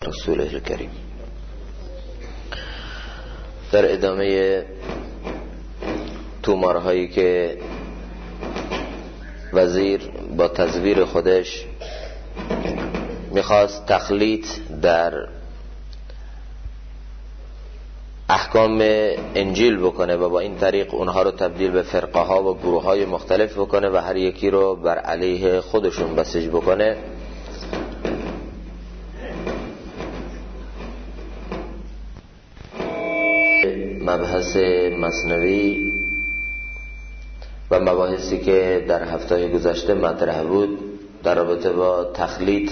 رسوله الکریم. در ادامه تومارهایی که وزیر با تزویر خودش میخواست تخلیط در احکام انجیل بکنه و با این طریق اونها رو تبدیل به فرقه ها و گروه های مختلف بکنه و هر یکی رو بر علیه خودشون بسیج بکنه، مبحث مثنوی و مباحثی که در هفته گذشته مطرح بود در رابطه با تخلیط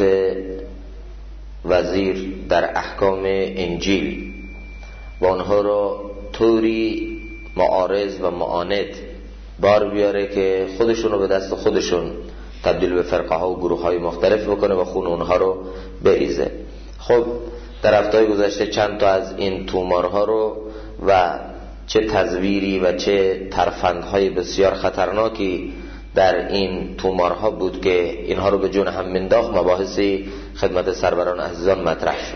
وزیر در احکام انجیل و آنها رو طوری معارض و معاند بار بیاره که خودشون رو به دست خودشون تبدیل به فرقه ها و گروه های مختلف بکنه و خون اونها رو بریزه. خب در هفته گذشته چند تا از این تومارها رو و چه تزویری و چه ترفندهای بسیار خطرناکی در این تومارها بود که اینها رو به جون هم منداخت، مباحثی خدمت سروران عزیزان مطرح شد.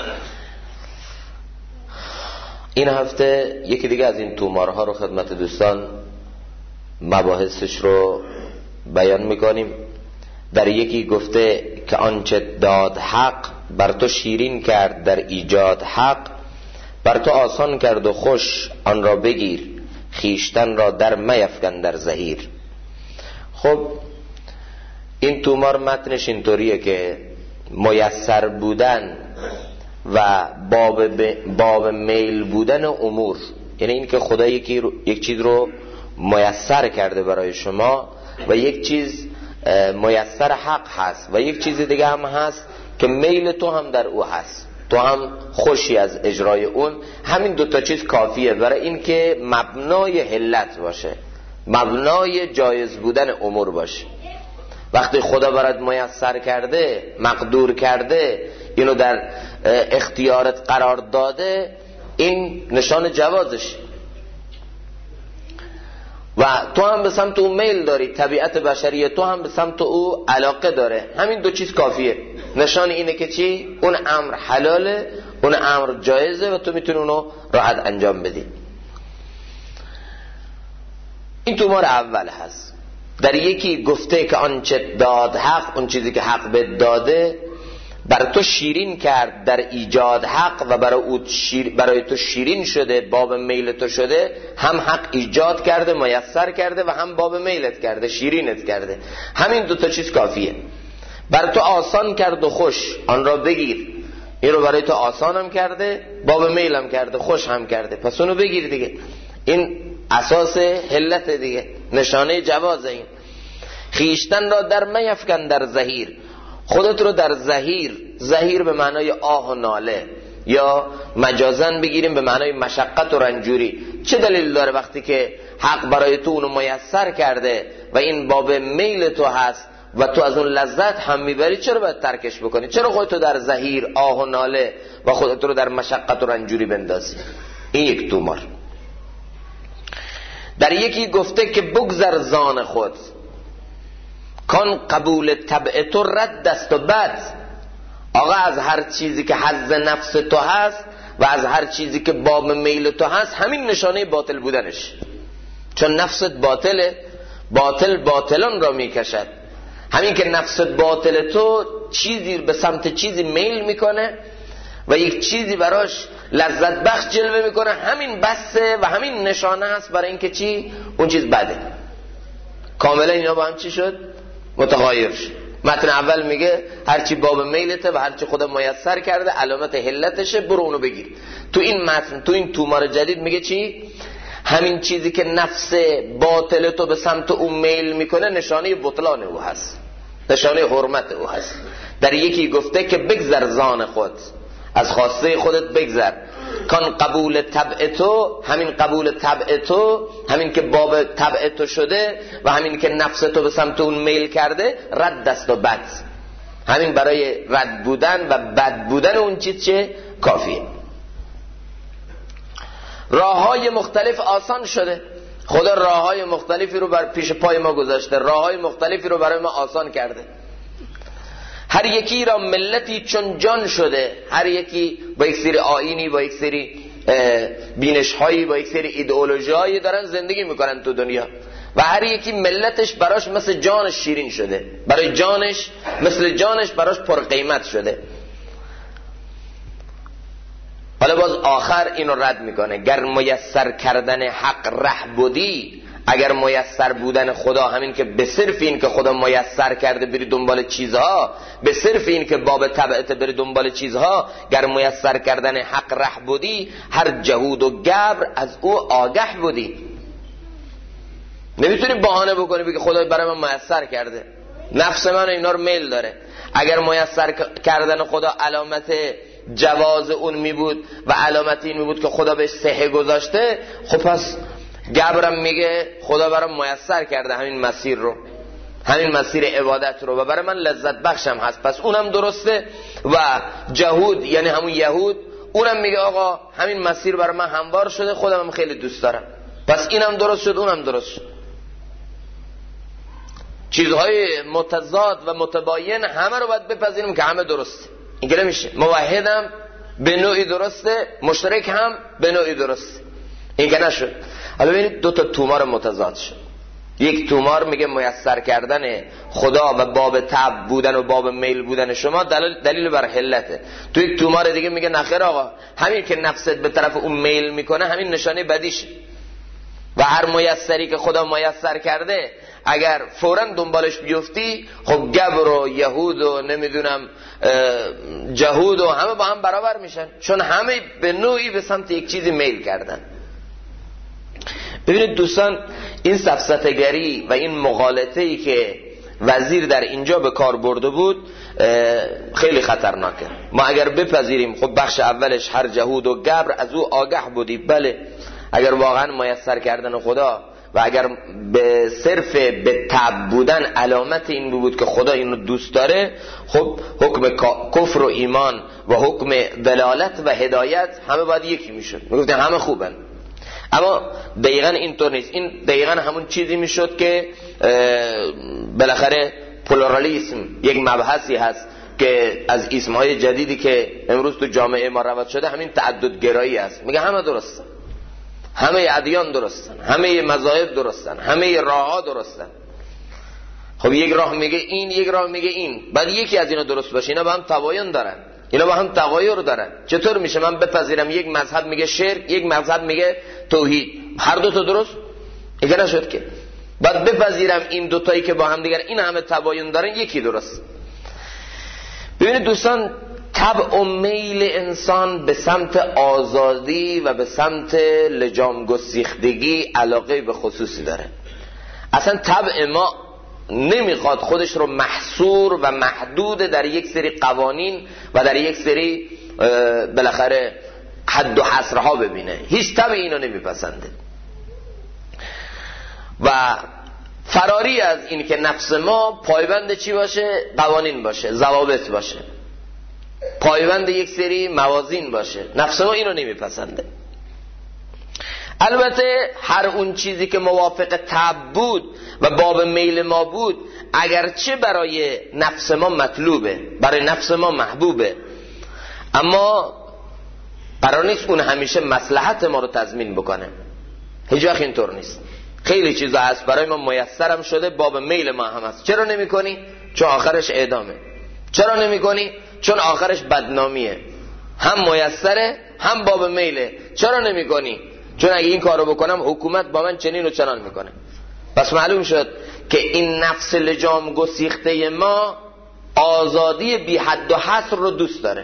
این هفته یکی دیگه از این تومارها رو خدمت دوستان مباحثش رو بیان میکنیم. در یکی گفته که آنچه داد حق بر تو شیرین کرد در ایجاد حق، بر تو آسان کرد و خوش آن را بگیر، خیشتن را در میفکن در زحیر. خب این تومار متنش اینطوریه که میسر بودن و باب میل بودن امور، یعنی این که خدا یک چیز رو میسر کرده برای شما و یک چیز میسر حق هست و یک چیز دیگه هم هست که میل تو هم در او هست، تو هم خوشی از اجرای اون. همین دوتا چیز کافیه برای این که مبنای علت باشه، مبنای جایز بودن امور باشه. وقتی خدا برات میسر کرده، مقدور کرده، اینو در اختیارت قرار داده، این نشان جوازش و تو هم به سمت او میل داری، طبیعت بشری تو هم به سمت او علاقه داره. همین دو چیز کافیه. نشان اینه که چی؟ اون امر حلاله، اون امر جایزه و تو میتونی اونو راحت انجام بدی. این تومار اول هست. در یکی گفته که آنچه داد حق، اون چیزی که حق به داده، برای تو شیرین کرد در ایجاد حق و برای تو شیرین شده، باب میل تو شده. هم حق ایجاد کرده، میسر کرده و هم باب میلت کرده، شیرینت کرده. همین دوتا چیز کافیه. برای تو آسان کرد و خوش آن را بگیر. این رو برای تو آسان هم کرده، باب میل هم کرده، خوش هم کرده، پس اونو بگیر دیگه. این اساس حلت دیگه، نشانه جواز. این خیشتن را در میفکن در زحیر، خودت رو در زحیر به معنای آه و ناله، یا مجازن بگیریم به معنای مشقت و رنجوری. چه دلیل داره وقتی که حق برای تو اونو میسر کرده و این باب میل تو هست و تو از اون لذت هم میبری، چرا باید ترکش بکنی؟ چرا خودت رو در زحیر، آه و ناله و خودت رو در مشقت و رنجوری بندازی؟ این یک تومار. در یکی گفته که بگذر زان خود، کان قبول طبع تو رد است و بد. آقا از هر چیزی که حظ نفس تو هست و از هر چیزی که باب میل تو هست، همین نشانه باطل بودنش. چون نفست باطله، باطلان را میکشد. همین که نفست باطل تو چیزی به سمت چیزی میل میکنه و یک چیزی براش لذت بخش جلوه میکنه، همین بسه و همین نشانه هست برای اینکه چی؟ اون چیز بده. کاملا اینا با هم چی شد؟ متغایر شد. متن اول میگه هرچی باب میلته و هرچی خدا میسر کرده علامت حلتشه، برو اونو بگیر. تو این متن، تو این تومار جدید میگه چی؟ همین چیزی که نفس باطل تو به سمت اون میل میکنه، نشانه بطلان او هست، نشانه حرمت او هست. در یکی گفته که بگذر زان خود، از خواسته خودت بگذر. کان قبول طبع تو، همین قبول طبع تو، همین که باب طبع تو شده و همین که نفس تو به سمت اون میل کرده، رد است و بد. همین برای رد بودن و بد بودن اون چیز چه؟ کافیه. راههای مختلف آسان شده. خدا راههای مختلفی رو بر پیش پای ما گذاشته، راههای مختلفی رو برای ما آسان کرده. هر یکی را ملتی چون جان شده، هر یکی با یک سری آیینی، با یک سری بینش‌هایی، با یک سری ایدئولوژی‌هایی دارن زندگی میکنن تو دنیا و هر یکی ملتش براش مثل جانش شیرین شده، برای جانش مثل جانش براش پرقیمت شده. حالا باز آخر اینو رد میکنه، گر میسر کردن حق ره بودی، اگر میسر بودن خدا همین که به صرف این که خدا میسر کرده بری دنبال چیزها، به صرف این که باب طبعت بری دنبال چیزها، گر میسر کردن حق ره بودی، هر جهود و گبر از او آگه بودی. نمیتونی بهانه بکنی بگی خدا برای من میسر کرده، نفس من اینا رو میل داره. اگر میسر کردن خدا علامت جواز اون می بود و علامت این می بود که خدا بهش صحه گذاشته، خب پس گبرم میگه خدا برام میسر کرده همین مسیر رو، همین مسیر عبادت رو و برای من لذت بخشم هست، پس اونم درسته. و جهود یعنی همون یهود، اونم میگه آقا همین مسیر برای من هموار شده، خودم خیلی دوست دارم، پس اینم درست شد اونم درست شد. چیزهای متضاد و متباین همه رو باید بپذیریم که همه درسته. این که نمیشه موحدم به نوعی درسته، مشترک هم به نوعی درسته، این که نشد. حالا ببینید دو تا تومار متضاد شد. یک تومار میگه میسر کردن خدا و باب طبع بودن و باب میل بودن شما دلیل بر حلته. تو یک تومار دیگه میگه نخیر آقا، همین که نفست به طرف اون میل میکنه همین نشانه بدیشه و هر میسری که خدا میسر کرده اگر فوراً دنبالش بیفتی، خب گبر و یهود و نمیدونم جهود و همه با هم برابر میشن، چون همه به نوعی به سمت یک چیزی میل کردن. ببینید دوستان، این سفسطه‌گری و این مغالطه‌ای که وزیر در اینجا به کار برده بود خیلی خطرناکه. ما اگر بپذیریم خب بخش اولش هر جهود و گبر از او آگه بودی، بله اگر واقعا میسر کردن خدا و اگر به صرف به طبع بودن علامت این بود که خدا اینو دوست داره، خب حکم کفر و ایمان و حکم دلالت و هدایت همه باید یکی میشد، میگفتن همه خوبن. اما دقیقاً اینطور نیست. این دقیقاً همون چیزی میشد که بالاخره پلورالیسم یک مبحثی هست که از اسمهای جدیدی که امروز تو جامعه ما رواج شده همین تعددگرایی است. میگه همه درستن، همه ادیان درستن، همه مذاهب درستن، همه راهها درستن. خب یک راه میگه این، یک راه میگه این، بعد یکی از اینا درست باشه. اینا با هم تباین دارن، اینا با هم تغایر دارن. چطور میشه من بپذیرم یک مذهب میگه شرک، یک مذهب میگه توحید، هر دو تا درست؟ اگه نشد که بعد بپذیرم این دوتایی که با هم دیگر این همه تباین دارن یکی درست. ببینید دوستان، طبع و میل انسان به سمت آزادی و به سمت لجام گسیختگی علاقه به خصوصی داره. اصلا طبع ما نمیخواد خودش رو محصور و محدود در یک سری قوانین و در یک سری بالاخره حد و حصرها ببینه. هیچ طبع اینو نمیپسنده و فراری از این که نفس ما پایبند چی باشه؟ قوانین باشه، ضوابط باشه، پایبند یک سری موازین باشه. نفس ما اینو نمیپسنده. البته هر اون چیزی که موافق طبع بود و باب میل ما بود، اگرچه برای نفس ما مطلوبه، برای نفس ما محبوبه، اما قرار نیست اون همیشه مصلحت ما رو تضمین بکنه. هیچ وقت اینطور نیست. خیلی چیزا هست برای ما میسرم شده، باب میل ما هم هست. چرا نمی کنی؟ چون آخرش اعدامه. چرا نمی کنی؟ چون آخرش بدنامیه. هم میسره هم باب میله. چرا نمی کنی؟ چون اگه این کارو بکنم حکومت با من چنین و چنان میکنه. پس معلوم شد که این نفس لجام گسیخته ما آزادی بی حد و حصر رو دوست داره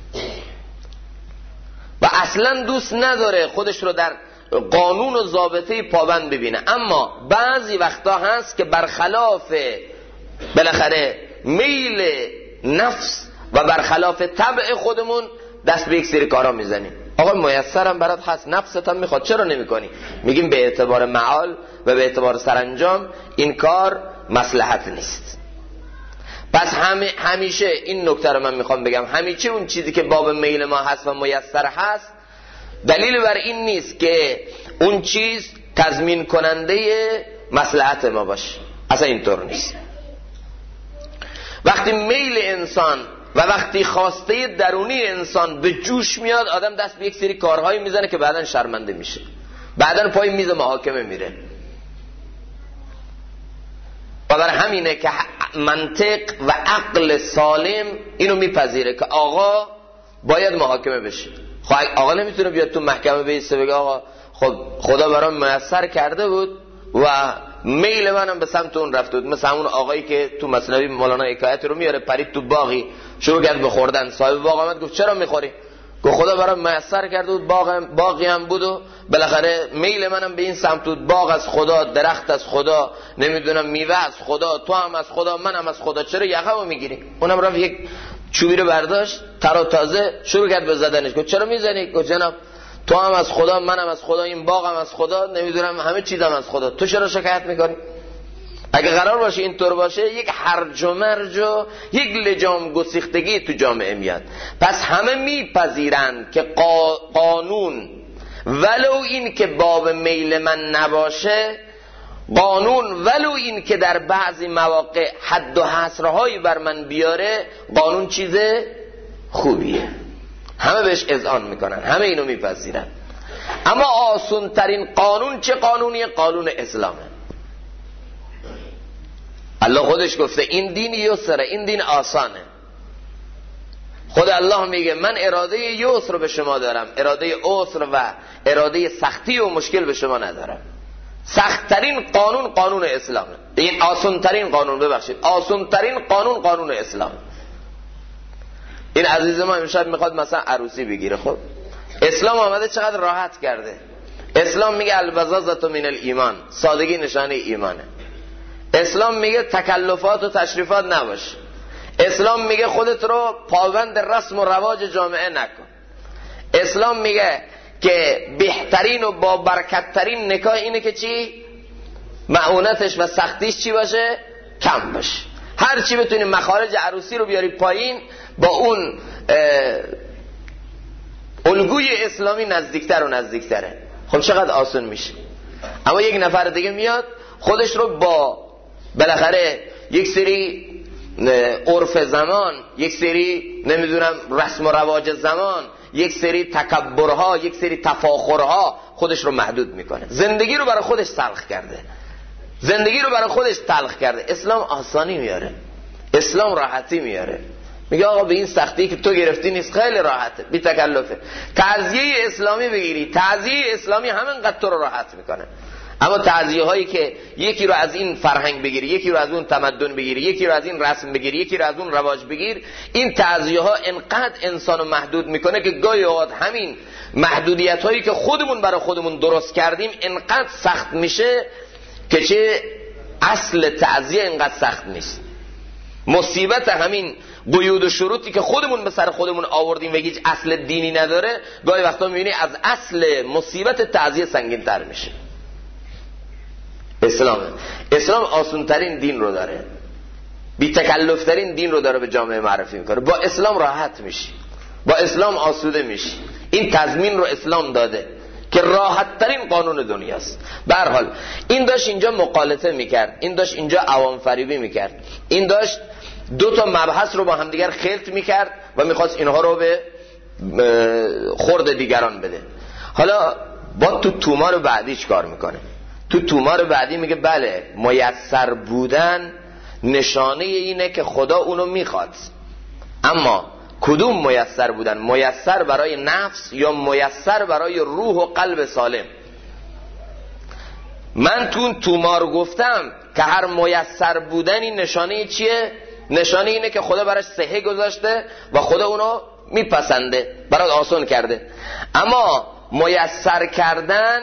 و اصلا دوست نداره خودش رو در قانون و ضابطه پابند ببینه. اما بعضی وقتا هست که برخلاف بالاخره میل نفس و برخلاف طبع خودمون دست به یک سری کارا میزنیم. آقا میسرم برات هست، نفست هم میخواد، چرا نمی کنی؟ میگیم به اعتبار معال و به اعتبار سرانجام این کار مصلحت نیست. پس همیشه این نکته رو من میخوام بگم، همیشه اون چیزی که باب میل ما هست و میسر هست دلیل بر این نیست که اون چیز تضمین کننده مصلحت ما باشه. اصلا اینطور نیست. وقتی میل انسان و وقتی خواسته درونی انسان به جوش میاد، آدم دست به یک سری کارهایی میزنه که بعداً شرمنده میشه، بعداً پای میز محاکمه میره. و برای همینه که منطق و عقل سالم اینو میپذیره که آقا باید محاکمه بشه. خب آقا نمیتونه بیاد تو محکمه بیسته بگه آقا خب خدا برام میسر کرده بود و میل منم به سمت اون رفته بود. مثل همون آقایی که تو مثنوی مولانا حکایت رو میاره، پرید تو باغی شروع کرد به خوردن. صاحب باغ آمد گفت چرا میخوری؟ گفت خدا برام میسر کرده بود، باغی هم بود و بالاخره میل منم به این سمت بود. باغ از خدا، درخت از خدا، نمیدونم میوه از خدا، تو هم از خدا، منم از خدا، چرا یقه‌مو میگیری؟ اونم رفت یک چوبی رو برداشت تر و تازه شروع کرد به زدنش. گفت چرا میزنی؟ گفت جناب تو هم از خدا، منم از خدا، این باغ هم از خدا، نمیدونم همه چیزم از خدا، تو چرا شکایت میکنی؟ اگه قرار باشه اینطور باشه، یک هرج و مرج و یک لجام گسیختگی تو جامعه میاد. پس همه میپذیرند که قانون ولو این که باب میل من نباشه، قانون ولو این که در بعضی مواقع حد و حصرهایی بر من بیاره، قانون چیز خوبیه، همه بهش اذعان میکنن، همه اینو میپذیرن. اما آسون ترین قانون چه قانونیه؟ قانون اسلامه. الله خودش گفته این دین یسره، این دین آسانه. خود الله میگه من اراده یسر رو به شما دارم، اراده عسر و اراده سختی و مشکل به شما ندارم. سخت‌ترین قانون قانون اسلامه. این آسان‌ترین قانون، ببخشید آسان‌ترین قانون قانون اسلامه. این عزیز ما امشب میخواد مثلا عروسی بگیره، خب اسلام آمده چقدر راحت کرده. اسلام میگه البزازة من الایمان، سادگی نشانه ایمانه. اسلام میگه تکلفات و تشریفات نباش. اسلام میگه خودت رو پابند رسم و رواج جامعه نکن. اسلام میگه که بهترین و با برکتترین نکاح اینه که چی؟ معونتش و سختیش چی باشه؟ کم باشه. هر چی بتونی مخارج عروسی رو بیاری پایین، با اون الگوی اسلامی نزدیکتر و نزدیکتره. خب چقدر آسان میشه. اما یک نفر دیگه میاد خودش رو با بالاخره یک سری عرف زمان، یک سری نمیدونم رسم و رواج زمان، یک سری تکبرها، یک سری تفاخرها خودش رو محدود میکنه. زندگی رو برای خودش تلخ کرده، زندگی رو برای خودش تلخ کرده. اسلام آسانی میاره، اسلام راحتی میاره. میگه آقا به این سختی که تو گرفتی نیست، خیلی راحته، بی تکلفه. تعزیه اسلامی بگیری، تعزیه اسلامی همینقدر تو رو راحت میکنه. اما تعزیه هایی که یکی رو از این فرهنگ بگیری، یکی رو از اون تمدن بگیری، یکی رو از این رسم بگیری، یکی رو از اون رواج بگیر، این تعزیه ها انقدر انسانو محدود میکنه که گاهی اوقات همین محدودیت هایی که خودمون برای خودمون درست کردیم انقدر سخت میشه که چه اصل تعزیه انقدر سخت نیست. مصیبت همین قیود و شروطی که خودمون به سر خودمون آوردیم و هیچ اصل دینی نداره، گاهی وقتا میبینی از اصل مصیبت تعزیه سنگین تر میشه. اسلام آسان‌ترین دین رو داره، بی تکلف‌ترین دین رو داره به جامعه معرفی میکنه. با اسلام راحت میشی، با اسلام آسوده میشی. این تضمین رو اسلام داده که راحت ترین قانون دنیاست. به هر حال این داشت اینجا مقالطه میکرد، این داشت اینجا عوام فریبی میکرد، این داشت دو تا مبحث رو با همدیگر خلط میکرد و میخواست اینها رو به خورد دیگران بده. حالا با تو تومار بعدی چی کار میکنه؟ تو تومار بعدی میگه بله، میسر بودن نشانه اینه که خدا اونو میخواد. اما کدوم میسر بودن؟ میسر برای نفس یا میسر برای روح و قلب سالم؟ من تو اون تومار گفتم که هر میسر بودنی نشانه چیه؟ نشانه اینه که خدا براش صحه گذاشته و خدا اونو میپسنده، برای آسان کرده. اما میسر کردن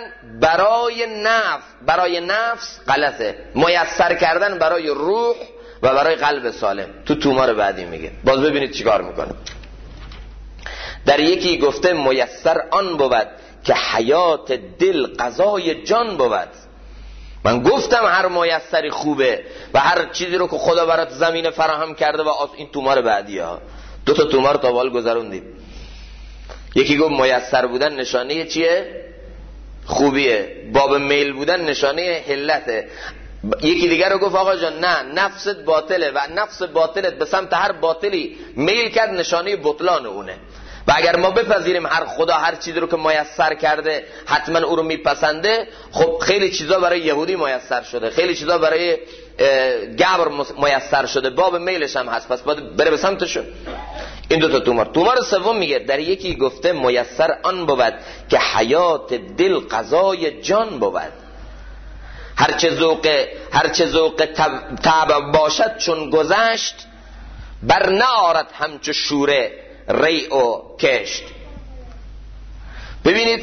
برای نفس غلطه. میسر کردن برای روح و برای قلب سالم تو تومار بعدی میگه. باز ببینید چیکار میکنه. در یکی گفته میسر آن بود که حیات دل قضای جان بود. من گفتم هر میسری خوبه و هر چیزی رو که خدا برات زمین فراهم کرده و این تومار بعدی ها. دو تا تومار تا بال گذروندیم. یکی گفت میسر بودن نشانه چیه؟ خوبیه. باب میل بودن نشانه حلته. یکی دیگر رو گفت آقا جان نه، نفست باطله و نفس باطلت به سمت هر باطلی میل کرد نشانه بطلان اونه. و اگر ما بپذیریم هر خدا هر چیزی رو که میسر کرده حتما او رو میپسنده، خب خیلی چیزا برای یهودی میسر شده، خیلی چیزا برای گبر میسر شده، باب میلش هم هست، پس باید بره به سمتشون. این دوتا تومار سوم میگه در یکی گفته میسر آن بود که حیات دل قضای جان بود. هرچه ذوق طبع باشد چون گذشت، بر نآرد همچو شوره ری و کشت. ببینید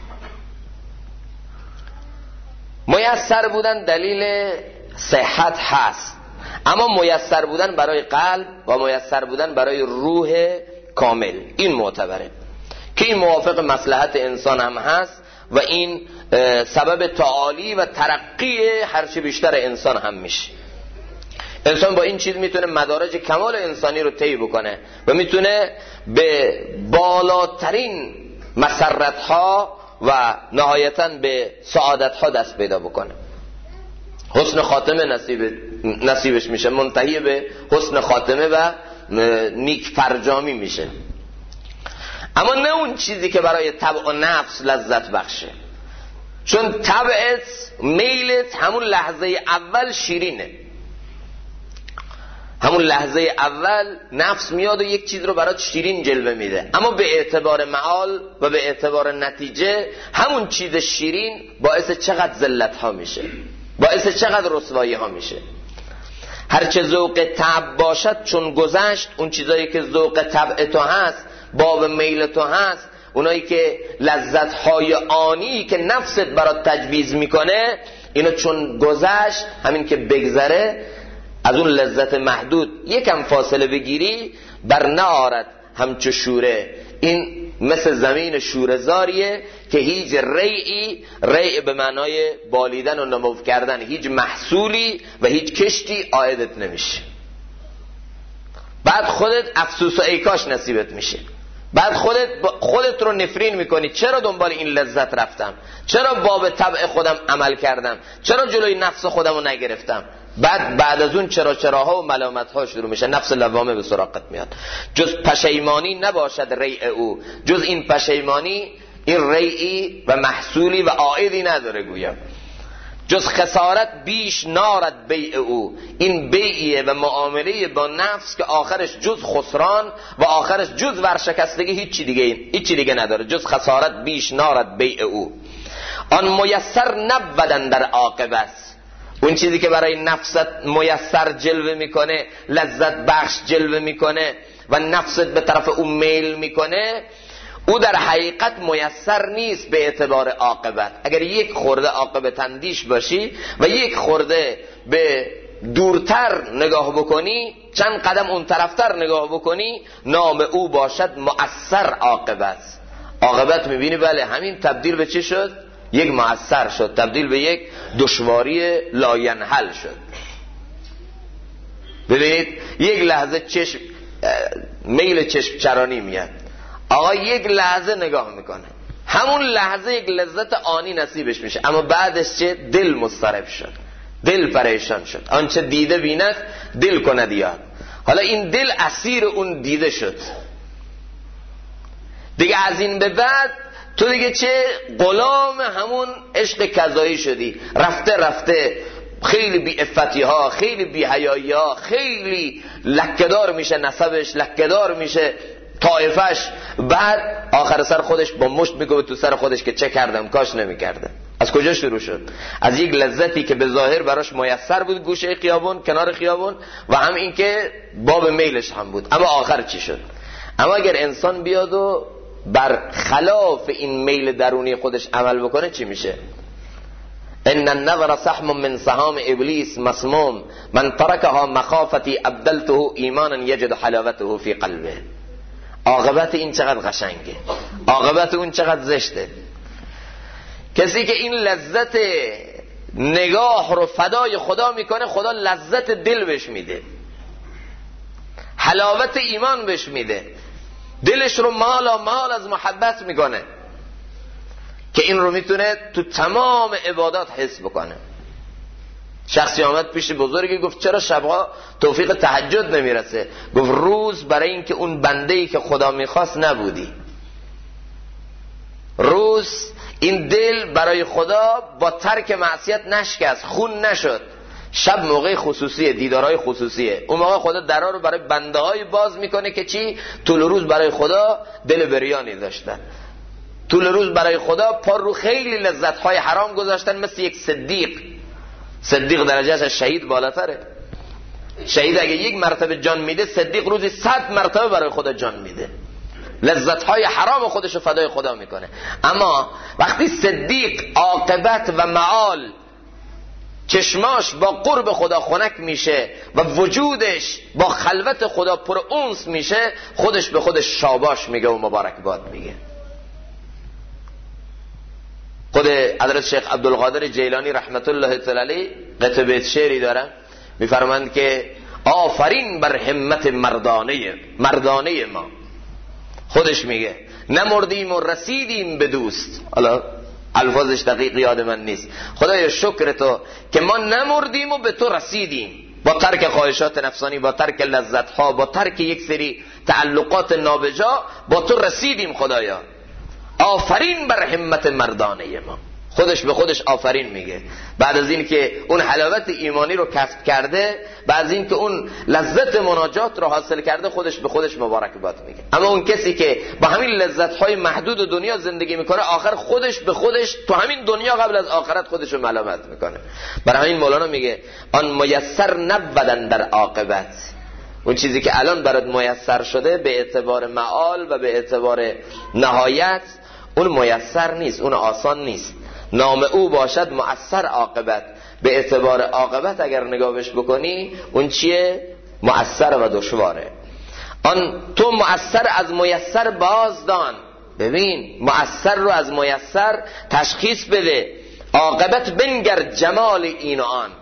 میسر بودن دلیل صحت هست، اما میسر بودن برای قلب و میسر بودن برای روح کامل این معتبره که این موافق مصلحت انسان هم هست و این سبب تعالی و ترقی هرچی بیشتر انسان هم میشه. انسان با این چیز میتونه مدارج کمال انسانی رو طی بکنه و میتونه به بالاترین مسرت ها و نهایتاً به سعادت ها دست پیدا بکنه. حسن خاتمه نصیبش میشه، منتهی به حسن خاتمه و نیک فرجامی میشه. اما نه اون چیزی که برای طبع و نفس لذت بخشه، چون طبعت میلت همون لحظه اول شیرینه، همون لحظه اول نفس میاد و یک چیز رو برات شیرین جلوه میده، اما به اعتبار معال و به اعتبار نتیجه همون چیز شیرین باعث چقدر ذلت ها میشه، باعث چقدر رسوایی ها میشه. هرچه ذوق طبع باشد چون گذشت، اون چیزایی که ذوق طبع تو هست، باب میل تو هست، اونایی که لذت های آنی که نفست برات تجویز میکنه، اینو چون گذشت، همین که بگذره از اون لذت محدود یکم فاصله بگیری، بر نآرد همچو شوره. این مثل زمین شوره‌زاریه که هیچ ریع به معنای بالیدن و نمو کردن، هیچ محصولی و هیچ کشتی عایدت نمیشه. بعد خودت افسوس و ایکاش نصیبت میشه، بعد خودت رو نفرین میکنی، چرا دنبال این لذت رفتم، چرا باب طبع خودم عمل کردم، چرا جلوی نفس خودم رو نگرفتم. بعد از اون چراها و ملامت ها شروع میشه، نفس لوامه به سراغت میاد. جز پشیمانی نباشد ریع او، جز این پشیمانی این ریعی و محصولی و عائدی نداره گویا. جز خسارت بیش نارد بیع او، این بیعیه و معامله با نفس که آخرش جز خسران و آخرش جز ورشکستگی هیچی دیگه نداره. جز خسارت بیش نارد بیع او. آن میسر نبودن در عاقبت، اون چیزی که برای نفست میسر جلوه میکنه، لذت بخش جلوه میکنه و نفست به طرف اون میل میکنه، او در حقیقت میسر نیست به اعتبار عاقبت. اگر یک خورده عاقبت اندیش باشی و یک خورده به دورتر نگاه بکنی، چند قدم اون طرفتر نگاه بکنی، نام او باشد مؤثر عاقبت. عاقبت میبینی بله همین تبدیل به چی شد؟ یک مؤثر شد، تبدیل به یک دشواری لاینحل شد. ببینید یک لحظه میل چشم چرانی میاد، آقا یک لحظه نگاه میکنه، همون لحظه یک لذت آنی نصیبش میشه، اما بعدش چه؟ دل مضطرب شد، دل پریشان شد. آنچه دیده بیند دل کند یاد. حالا این دل اسیر اون دیده شد دیگه. از این به بعد تو دیگه چه؟ غلام همون عشق کذایی شدی. رفته خیلی بی افتی ها، خیلی بی حیایی ها، خیلی لکه‌دار میشه نسبش، لکه‌دار میشه طایفش. بعد آخر سر خودش با مشت میگه تو سر خودش که چه کردم کاش نمیکردم. از کجا شروع شد؟ از یک لذتی که به ظاهر براش میسر بود، گوشه خیابون، کنار خیابون، و هم این که باب میلش هم بود. اما آخر چی شد؟ اما اگر انسان بیاد و بر خلاف این میل درونی خودش عمل بکنه چی میشه؟ ان النظر سهم من سهام ابلیس مسموم، من ترکها مخافتی ابدلته ایمانا یجد حلاوته فی قلبه. عاقبت این چقدر قشنگه، عاقبت اون چقدر زشته. کسی که این لذت نگاه رو فدای خدا میکنه، خدا لذت دل بهش میده، حلاوت ایمان بهش میده، دلش رو مال از محبت میکنه که این رو میتونه تو تمام عبادات حس بکنه. شخصی آمد پیش بزرگی گفت چرا شبها توفیق تهجد نمیرسه؟ گفت روز برای اینکه اون بنده‌ای که خدا میخواست نبودی. روز این دل برای خدا با ترک معصیت نشکست، خون نشد. شب موقع خصوصیه، دیدارهای خصوصیه. اون موقع خدا درها رو برای بنده های باز میکنه که چی؟ طول روز برای خدا دل بریانی داشتن، طول روز برای خدا پا رو خیلی لذت های حرام گذاشتن، مثل یک صدیق درجهش از شهید بالاتره. شهید اگه یک مرتبه جان میده، صدیق روزی 100 مرتبه برای خدا جان میده، لذت های حرام خودشو فدای خدا میکنه. اما وقتی صدیق عاقبت و معال چشماش با قرب خدا خنک میشه و وجودش با خلوت خدا پر انس میشه، خودش به خودش شاباش میگه و مبارک باد میگه. خود حضرت شیخ عبدالقادر جیلانی رحمت الله تعالی علیه قطعه بیت شعری دارن، میفرمایند که آفرین بر همت مردانه ما. خودش میگه نمردیم و رسیدیم به دوست. حالا الفاظش دقیق یاد من نیست. خدایا شکر تو که ما نمردیم و به تو رسیدیم، با ترک خواهشات نفسانی، با ترک لذت ها، با ترک یک سری تعلقات نابجا با تو رسیدیم. خدایا آفرین بر همت مردانه ما. خودش به خودش آفرین میگه بعد از این که اون حلاوت ایمانی رو کسب کرده، بعد از این که اون لذت مناجات رو حاصل کرده، خودش به خودش مبارکباد میگه. اما اون کسی که با همین لذت‌های محدود دنیا زندگی میکنه، آخر خودش به خودش تو همین دنیا قبل از آخرت خودش رو ملامت میکنه. برای همین مولانا میگه آن میسر نبودن در عاقبت. اون چیزی که الان برات میسر شده به اعتبار معال و به اعتبار نهایت اون میسر نیست، اون آسان نیست. نام او باشد مؤثر عاقبت. به اعتبار عاقبت اگر نگاهش بکنی اون چیه؟ مؤثر و دشواره. آن تو مؤثر از میسر بازدان. ببین مؤثر رو از میسر تشخیص بده. عاقبت بنگر جمال این و آن،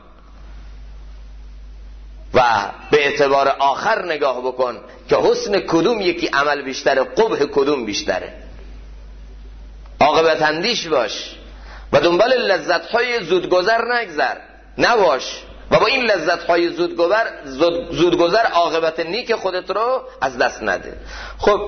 و به اعتبار آخر نگاه بکن که حسن کدوم یکی عمل بیشتره، قبح کدوم بیشتره. عاقبت اندیش باش و دنبال لذت‌های زودگذر نباش و با این لذت‌های زودگذر عاقبت نیک خودت رو از دست نده. خب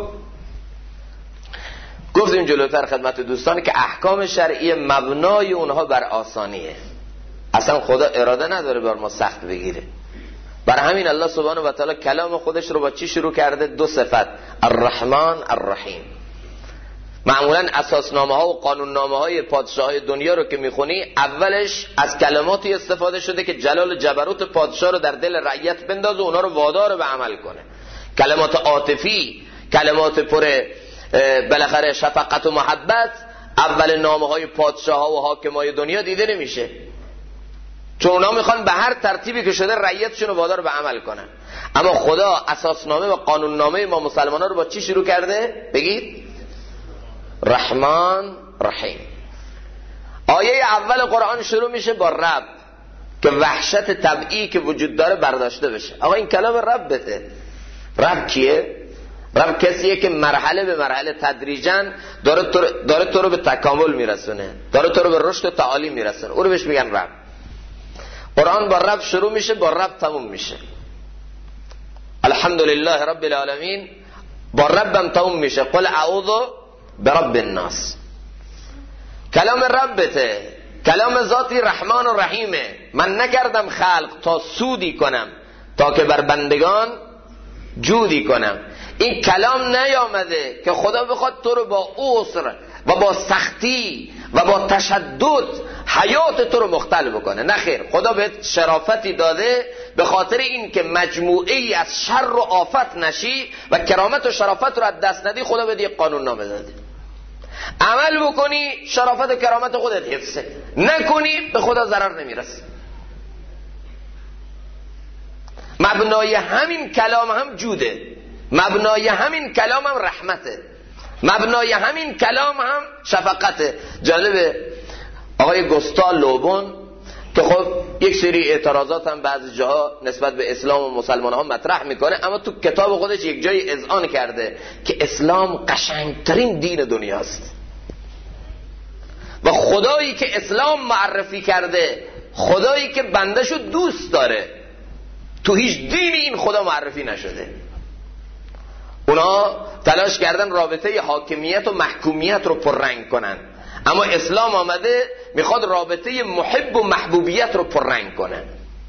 گفتیم جلوتر خدمت دوستان که احکام شرعی مبنای اونها بر آسانیه. اصلا خدا اراده نداره بر ما سخت بگیره. برای همین الله سبحانه و تعالی کلام خودش رو با چی شروع کرده؟ 2 صفت، الرحمن الرحیم. معمولا اساسنامه ها و قانوننامه های پادشاه های دنیا رو که میخونی، اولش از کلماتی استفاده شده که جلال و جبروت پادشاه رو در دل رعیت بندازه و اونا رو وادار به عمل کنه. کلمات عاطفی، کلمات پر بالاخره شفقت و محبت اول نامه های پادشاه ها و حاکم های دنیا دیده نمیشه، چون اونا میخوان به هر ترتیبی که شده رعیتشون رو وادار به عمل کنن. اما خدا اساسنامه و قانوننامه ما مسلمان ها رو با چی شروع کرده؟ بگید رحمان رحیم. آیه اول قرآن شروع میشه با رب که وحشت طبعی که وجود داره برداشته بشه. آقا این کلام ربته. رب کیه؟ رب کسیه که مرحله به مرحله تدریجاً داره تو رو به تکامل میرسونه، داره تو رو به رشد تعالی میرسونه. او رو بهش میگن رب. قرآن با رب شروع میشه، با رب تموم میشه. الحمدلله رب العالمین با ربم تموم میشه. قل اعوذ برب الناس. کلام ربته، کلام ذاتی رحمان و رحیمه. من نکردم خلق تا سودی کنم، تا که بر بندگان جودی کنم. این کلام نیامده که خدا بخواد تو رو با عسر و با سختی و با تشدد حیات تو رو مختل بکنه. نه خیر، خدا بهت شرافتی داده به خاطر این که مجموعی از شر و آفت نشی و کرامت و شرافت رو از دست ندی. خدا بهت یک قانون نامه داده، عمل بکنی شرافت و کرامت خودت حفظه، نکنی به خدا ضرر نمیرسه. مبنای همین کلام هم جوده، مبنای همین کلام هم رحمته، مبنای همین کلام هم شفقته. جالبه آقای گوستال لوبون که خب یک سری اعتراضات هم بعضی جاها نسبت به اسلام و مسلمان ها مطرح میکنه، اما تو کتاب خودش یک جایی اذعان کرده که اسلام قشنگترین دین دنیاست و خدایی که اسلام معرفی کرده خدایی که بندهشو دوست داره، تو هیچ دینی این خدا معرفی نشده. اونا تلاش کردن رابطه حاکمیت و محکومیت رو پررنگ کنن، اما اسلام آمده میخواد رابطه محب و محبوبیت رو پررنگ کنه.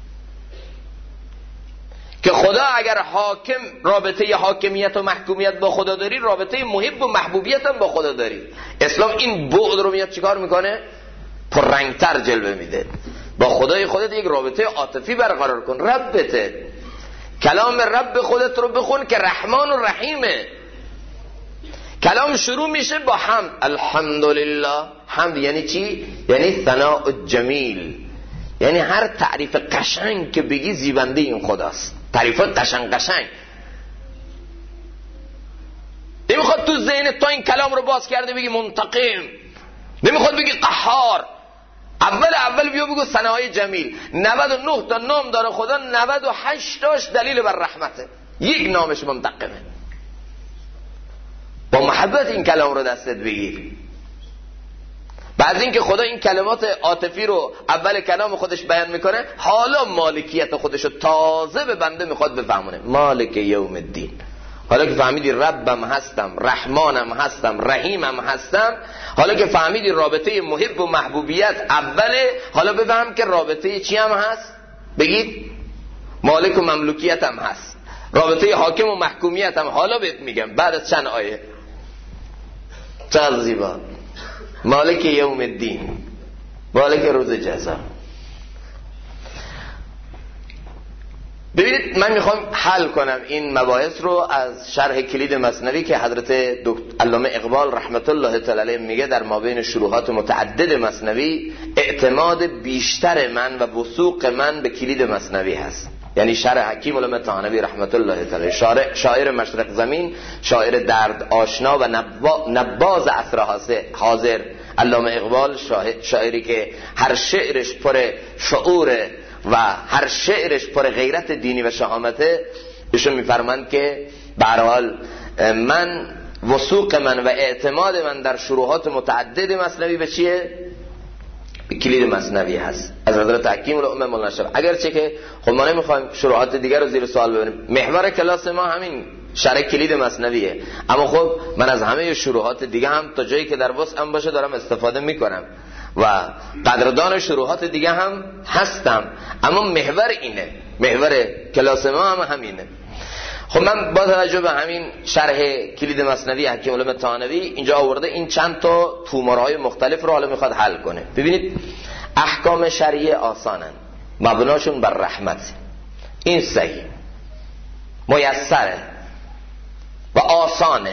که خدا اگر حاکم رابطه حاکمیت و محکومیت با خدا داری، رابطه محب و محبوبیت هم با خدا داری. اسلام این بعد رو میاد چیکار میکنه؟ پررنگتر جلوه میده. با خدای خودت یک رابطه عاطفی برقرار کن. ربته، کلام رب خودت رو بخون که رحمان و رحیمه. کلام شروع میشه با حمد. الحمدلله. حمد یعنی چی؟ یعنی ثناء جمیل، یعنی هر تعریف قشنگ که بگی زیبنده این خداست. تعریفات قشنگ. نمیخواد تو ذهنت تا این کلام رو باز کرده بگی منتقم، نمیخواد بگی قهار. اول بیا بگو ثنای جمیل. 99 تا نام داره خدا، 98 تاش دلیل بر رحمته، یک نامش منتقمه. با محبت این کلام رو دستت بگیر. بعد اینکه خدا این کلمات عاطفی رو اول کلام خودش بیان میکنه، حالا مالکیت خودش رو تازه به بنده میخواد بفهمونه. مالک یوم الدین. حالا که فهمیدی ربم هستم، رحمانم هستم، رحیمم هستم، حالا که فهمیدی رابطه محب و محبوبیت اوله، حالا بفهم که رابطه چی هم هست؟ بگید مالک و مملوکیت هم هست، رابطه حاکم و محکومیت هم. حالا بهت میگم بعد از چند آیه. چقدر زیبا. مالک یوم الدین، مالک روز جزا. ببینید من میخوام حل کنم این مباحث رو از شرح کلید مثنوی که حضرت علامه اقبال رحمت الله تعالی علیه میگه در مابین شروحات متعدد مثنوی اعتماد بیشتر من و وثوق من به کلید مثنوی هست. یعنی شرح حکیم علامه طحاوی رحمت الله تعالی، شاعر مشرق زمین، شاعر درد آشنا و نباز عصر حاضر علامه اقبال، شاعری که هر شعرش پر شعوره و هر شعرش پر غیرت دینی و شهامته. ایشون میفرمایند که به هر حال من وثوق من و اعتماد من در شروحات متعدد مثنوی به چیه؟ به کلید مثنوی هست از حضرت حکیم الامه مولانا شاه. اگرچه که خب ما نمیخوایم شروحات دیگر رو زیر سوال ببریم، محور کلاس ما همین شرح کلید مثنویه، اما خب من از همه شروحات دیگه هم تا جایی که در وسعم باشه دارم استفاده میکنم و قدردان شروحات دیگه هم هستم، اما محور اینه، محور کلاس ما هم همینه. خب من با توجه به همین شرح کلید مثنوی حکیم علامه طحاوی اینجا آورده این چند تا تومارهای مختلف رو حالا میخواد حل کنه. ببینید احکام شرعیه آسانن، مبناشون بر رحمت، این صحیح، میسره و آسانه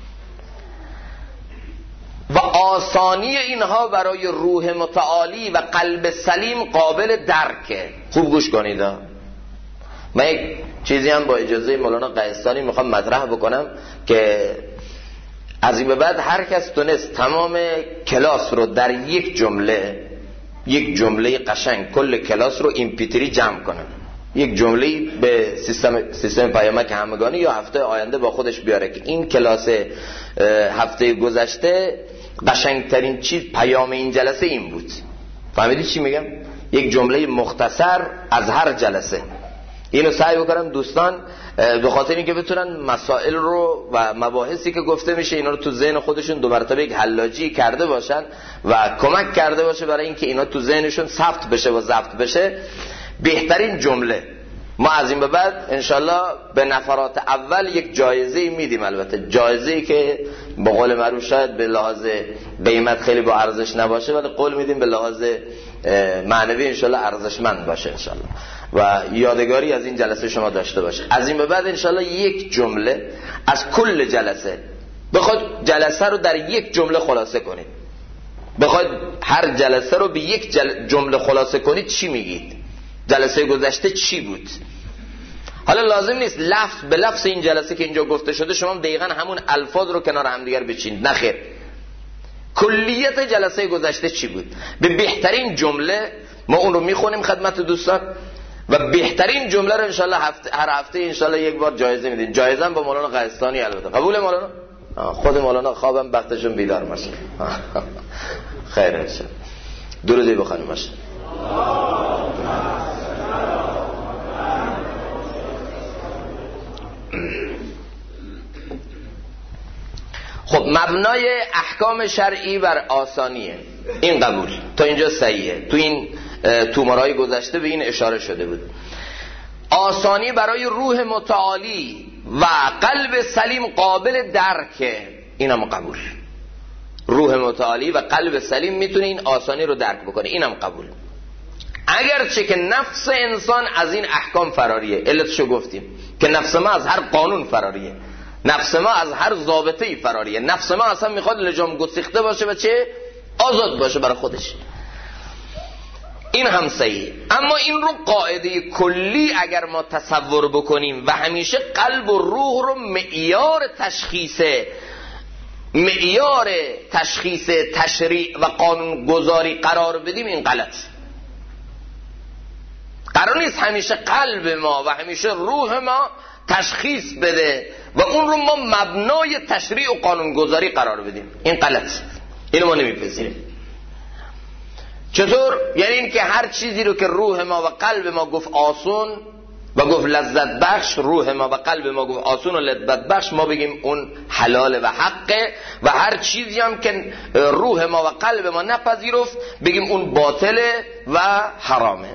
و آسانی اینها برای روح متعالی و قلب سلیم قابل درکه. خوب گوش کنید. من یک چیزی هم با اجازه مولانا قیستانی میخوام مطرح بکنم که از این به بعد هر کس تونست تمام کلاس رو در یک جمله قشنگ کل کلاس رو ایمپیتری جمع کنه، یک جمله به سیستم پیامک همگانی یا هفته آینده با خودش بیاره که این کلاس هفته گذشته قشنگترین چیز پیام این جلسه این بود. فهمیدی چی میگم؟ یک جمله مختصر از هر جلسه. اینو سعی بکنم دوستان به خاطر اینکه بتونن مسائل رو و مباحثی که گفته میشه اینا رو تو ذهن خودشون دو مرتبه یک حلاجی کرده باشن و کمک کرده باشه برای اینکه اینا تو ذهنشون ثبت بشه و ضبط بشه. بهترین جمله ما از این به بعد انشالله به نفرات اول یک جایزه میدیم، البته جایزه‌ای که به قول معروف شاید به لحاظ قیمت خیلی با ارزش نباشه، ولی قول میدیم به لحاظ معنوی انشالله ارزشمند باشه انشالله و یادگاری از این جلسه شما داشته باشه. از این به بعد انشالله یک جمله از کل جلسه بخواد جلسه رو در یک جمله خلاصه کنید، بخواد هر جلسه رو به یک جمله خلاصه کنید چی میگید؟ جلسه گذشته چی بود؟ حالا لازم نیست لفظ به لفظ این جلسه که اینجا گفته شده شما دقیقاً همون الفاظ رو کنار همدیگر بچینید، نه خیر. کلیت جلسه گذشته چی بود؟ به بهترین جمله ما اون رو میخونیم خدمت دوستان و بهترین جمله رو انشالله هر هفته انشالله یک بار جایزه میدیم. جایزه هم با مولانا قیستانی البته. قبول مولانا؟ خود مولانا خوابم بختشون بیدار باشه. خیر انشالله. درودی بخونیم باشه. خب مبنای احکام شرعی بر آسانیه، این قبول تا اینجا صحیحه. تو این تومارهای گذشته به این اشاره شده بود. آسانی برای روح متعالی و قلب سلیم قابل درکه، اینم قبول. روح متعالی و قلب سلیم میتونه این آسانی رو درک بکنه، اینم قبول. اگرچه که نفس انسان از این احکام فراریه، علتشو گفتیم که نفس ما از هر قانون فراریه، نفس ما از هر ضابطه‌ای فراریه، نفس ما اصلا میخواد لجام گسیخته باشه و چه آزاد باشه برای خودش، این هم صحیح. اما این رو قاعده کلی اگر ما تصور بکنیم و همیشه قلب و روح رو معیار تشخیص تشریع و قانون گذاری قرار بدیم، این غلط. قرار نیست همیشه قلب ما و همیشه روح ما تشخیص بده و اون رو ما مبنای تشریع و قانون گذاری قرار بدیم، این غلط. اینو ما نمیپذیریم. چطور؟ یعنی این که هر چیزی رو که روح ما و قلب ما گفت آسون و گفت لذت بخش، روح ما و قلب ما گفت آسون و لذت بخش، ما بگیم اون حلاله و حقه، و هر چیزی هم که روح ما و قلب ما نپذیرفت بگیم اون باطله و حرامه.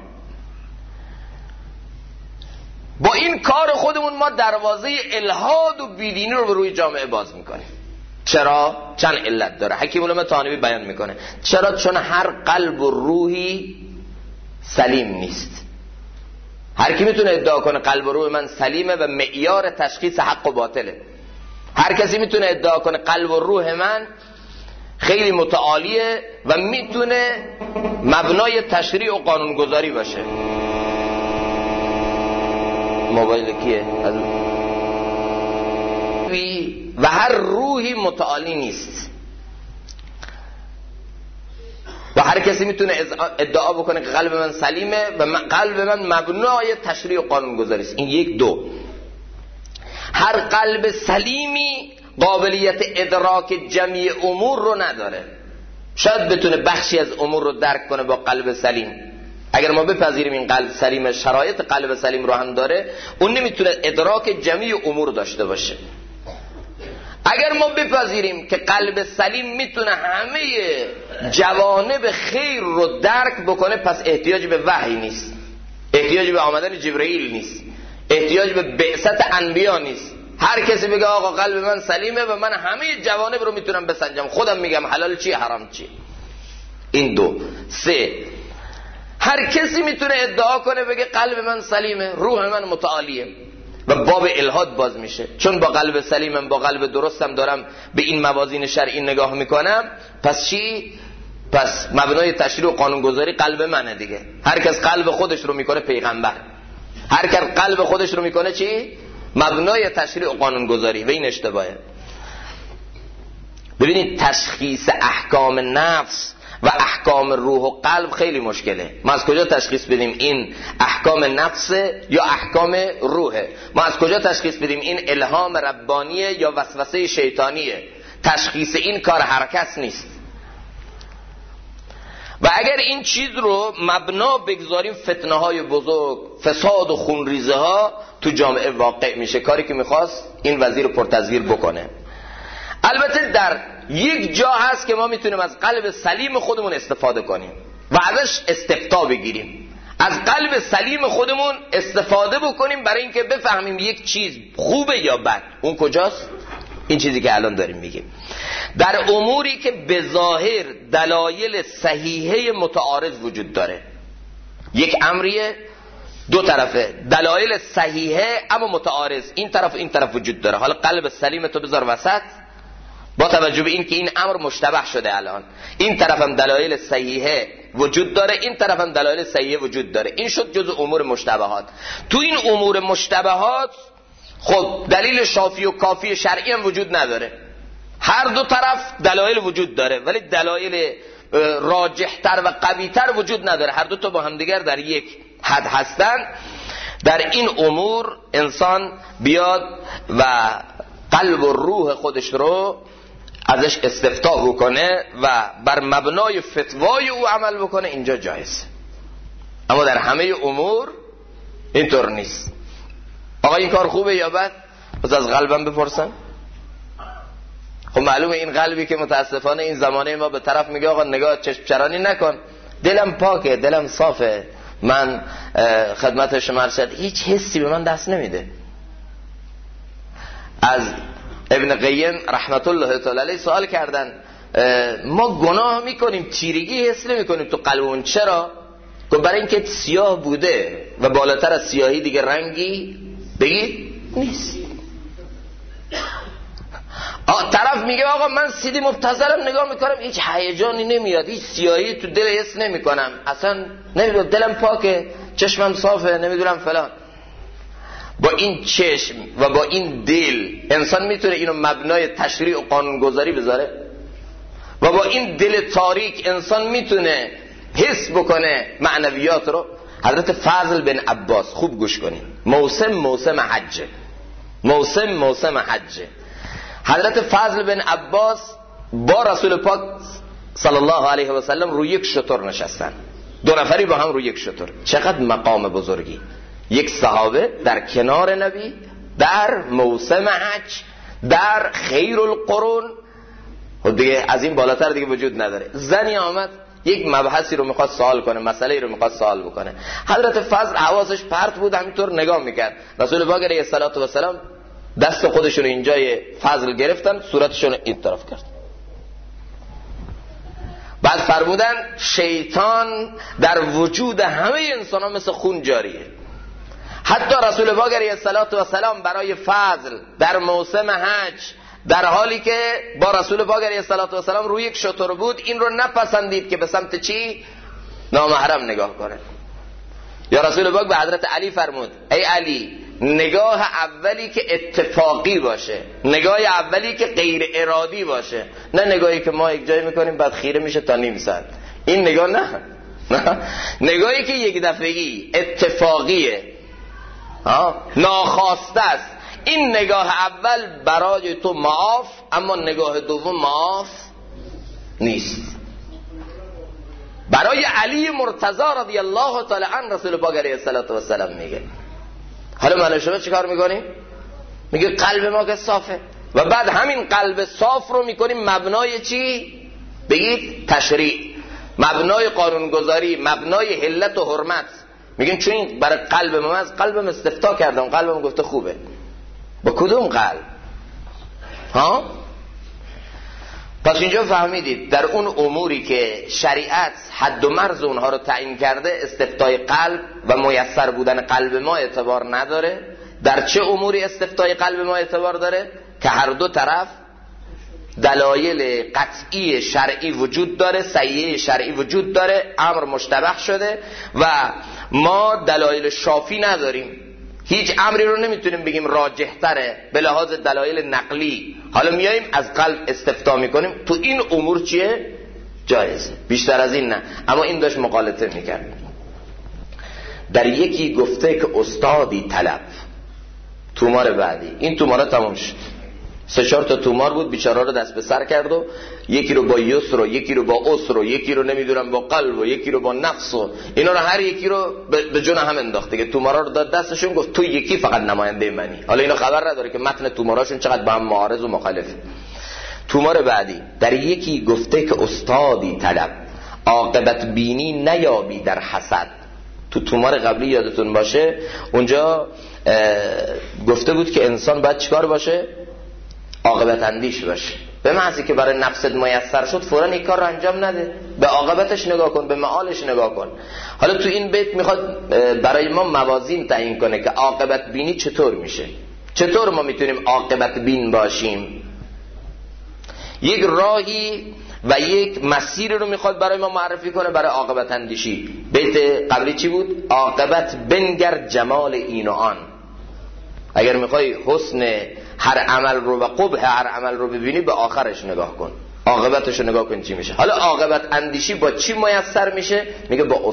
با این کار خودمون ما دروازه الحاد و بیدینی رو به روی جامعه باز میکنیم. چرا؟ چند علت داره. حکیم العلماء طحاوی بیان میکنه. چرا؟ چون هر قلب و روحی سلیم نیست. هر کی میتونه ادعا کنه قلب و روح من سلیمه و معیار تشخیص حق و باطله. هر کسی میتونه ادعا کنه قلب و روح من خیلی متعالیه و میتونه مبنای تشریع و قانونگذاری باشه. موبایل کیه؟ و هر روحی متعالی نیست و هر کسی میتونه ادعا بکنه که قلب من سلیمه و قلب من مبنای تشریع و قانون گذاری است. این یک. دو، هر قلب سلیمی قابلیت ادراک جمعی امور رو نداره. شاید بتونه بخشی از امور رو درک کنه با قلب سلیم. اگر ما بپذیریم این قلب سلیم شرایط قلب سلیم رو هم داره، اون نمیتونه ادراک جمعی امور داشته باشه. اگر ما بپذیریم که قلب سلیم میتونه همه جوانب خیر رو درک بکنه، پس احتیاج به وحی نیست، احتیاج به آمدن جبرئیل نیست، احتیاج به بعثت انبیا نیست. هر کسی بگه آقا قلب من سلیمه و من همه جوانب رو میتونم بسنجم، خودم میگم حلال چیه حرام چیه. این. دو. سه، هر کسی میتونه ادعا کنه بگه قلب من سلیمه، روح من متعالیه و باب الحاد باز میشه. چون با قلب سلیمم، با قلب درستم دارم به این موازین شرعی نگاه میکنم، پس چی؟ پس مبنای تشریع و قانونگذاری قلب منه دیگه. هر کس قلب خودش رو میکنه پیغمبر، هر کس قلب خودش رو میکنه چی؟ مبنای تشریع و قانونگذاری، و این اشتباهه. ببینید تشخیص احکام نفس و احکام روح و قلب خیلی مشکله. ما از کجا تشخیص بدیم این احکام نفسه یا احکام روحه؟ ما از کجا تشخیص بدیم این الهام ربانیه یا وسوسه شیطانیه؟ تشخیص این کار هر کس نیست. و اگر این چیز رو مبنا بگذاریم، فتنه های بزرگ، فساد و خونریزه ها تو جامعه واقع میشه، کاری که میخواست این وزیر پرتزویر بکنه. البته در یک جا هست که ما میتونیم از قلب سلیم خودمون استفاده کنیم و ازش استفتاء بگیریم، از قلب سلیم خودمون استفاده بکنیم برای اینکه بفهمیم یک چیز خوبه یا بد. اون کجاست؟ این چیزی که الان داریم میگیم. در اموری که به ظاهر دلایل صحیحه متعارض وجود داره، یک امریه دو طرفه، دلایل صحیحه اما متعارض، این طرف و این طرف وجود داره. حالا قلب سلیم تو بذار وسط، با توجه به این که این امر مشتبه شده، الان این طرف هم دلایل صحیحه وجود داره، این طرف هم دلایل صحیحه وجود داره، این شد جزء امور مشتبهات. تو این امور مشتبهات خب دلیل شافی و کافی شرعی هم وجود نداره، هر دو طرف دلایل وجود داره ولی دلایل راجحتر و قویتر وجود نداره، هر دو تا با همدیگر در یک حد هستن. در این امور انسان بیاد و قلب و روح خودش رو ازش استفتاء بکنه و بر مبنای فتوای او عمل بکنه، اینجا جایز. اما در همه امور اینطور نیست. آقا این کار خوبه یا بد؟ بس از قلبم بپرسن. خب معلومه این قلبی که متاسفانه این زمانه ما به طرف میگه آقا نگاه چشم چرانی نکن، دلم پاکه، دلم صافه، من خدمت شما ارشد، هیچ حسی به من دست نمیده. از ابن قیم رحمت الله تعالی علیه سوال کردن ما گناه میکنیم تیرگی حس نمیکنیم تو قلبمون، چرا؟ گفت برای اینکه سیاه بوده و بالاتر از سیاهی دیگه رنگی بگید نیست. طرف میگه آقا من سیدی مبتذلم نگاه میکنم هیچ هیجانی نمیاد، هیچ سیاهی تو دل حس نمیکنم، اصلا نمیدونم، دلم پاکه، چشمم صافه، نمیدونم فلان. با این چشم و با این دل انسان میتونه اینو مبنای تشریع و قانونگذاری بذاره؟ و با این دل تاریک انسان میتونه حس بکنه معنویات رو؟ حضرت فضل بن عباس، خوب گوش کنید، موسم حجه. حضرت فضل بن عباس با رسول پاک صلی الله علیه و سلم روی یک شتر نشستن، دو نفری با هم روی یک شتر. چقدر مقام بزرگی! یک صحابه در کنار نبی در موسم حج در خیر القرون، دیگه از این بالاتر دیگه وجود نداره. زنی آمد یک مبحثی رو میخواد سوال کنه، مسئله رو میخواد سوال بکنه. حضرت فضل حواسش پرت بود، همینطور نگاه میکرد. رسول پاک علیه السلام دست خودشون اینجای فضل گرفتن، صورتشون این طرف کرد. بعد فرمودن شیطان در وجود همه انسان ها مثل خون جاریه. حتی رسول پاک علیه السلام برای فضل در موسم حج در حالی که با رسول پاک علیه السلام روی یک شتر بود این رو نپسندید که به سمت چی؟ نامحرم نگاه کنه. یا رسول پاک به حضرت علی فرمود ای علی، نگاه اولی که اتفاقی باشه، نگاه اولی که غیر ارادی باشه، نه نگاهی که ما یک جایی میکنیم بعد خیره میشه تا نیم ساعت. این نگاه نه نگاهی که یک دفعی اتفاقیه، ناخواسته است. این نگاه اول برای تو معاف، اما نگاه دوم معاف نیست. برای علی مرتضی رضی الله تعالی عنه رسول پاک علیه السلام میگه حالا من شما چی کار میکنیم؟ میگه قلب ما که صافه، و بعد همین قلب صاف رو میکنیم مبنای چی؟ بگید تشریع، مبنای قانونگذاری، مبنای حلت و حرمت. میگیم چون این برای قلب ما، از قلبم استفتاء کردم، قلبم گفته خوبه. با کدوم قلب؟ پس اینجا فهمیدید در اون اموری که شریعت حد و مرز اونها رو تعیین کرده استفتای قلب و میسر بودن قلب ما اعتبار نداره. در چه اموری استفتای قلب ما اعتبار داره؟ که هر دو طرف دلایل قطعی شرعی وجود داره، صحیحه شرعی وجود داره، امر مشتبه شده و ما دلایل شافی نداریم، هیچ امری رو نمیتونیم بگیم راجح تره به لحاظ دلایل نقلی. حالا میاییم از قلب استفتاء میکنیم، تو این امور چیه؟ جایزه، بیشتر از این نه. اما این داشت مقالطه میکرد. در یکی گفته که استادی طلب، تومار بعدی، این تومارا تمام شد، 3-4 تا تومار بود، بیچاره رو دست به سر کرد و یکی رو با یسر و یکی رو با عسر و یکی رو نمیدونم با قلب و یکی رو با نفس و اینا رو هر یکی رو به جون هم انداخت دیگه. تومارا رو داد دستشون، گفت تو یکی فقط نماینده منی. حالا اینا خبر نداره که متن توماراشون چقدر با هم معارض و مخالفه. تومار بعدی، در یکی گفته که استادی طلب، عاقبت بینی نیابی در حسد. تو تومار قبلی یادتون باشه اونجا گفته بود که انسان باید چیکار باشه؟ عاقبت اندیش باشه. به محضی که برای نفست میسر شد فوراً این کار رو انجام نده، به عاقبتش نگاه کن، به معالش نگاه کن. حالا تو این بیت میخواد برای ما موازین تعیین کنه که عاقبت بینی چطور میشه، چطور ما میتونیم عاقبت بین باشیم. یک راهی و یک مسیر رو میخواد برای ما معرفی کنه برای عاقبت اندیشی. بیت قبلی چی بود؟ عاقبت بنگر جمال این و آن. اگر میخوای حسن هر عمل رو و قبح هر عمل رو ببینی به آخرش نگاه کن، عاقبتش رو نگاه کن چی میشه. حالا عاقبت اندیشی با چی میسر میشه؟ میگه با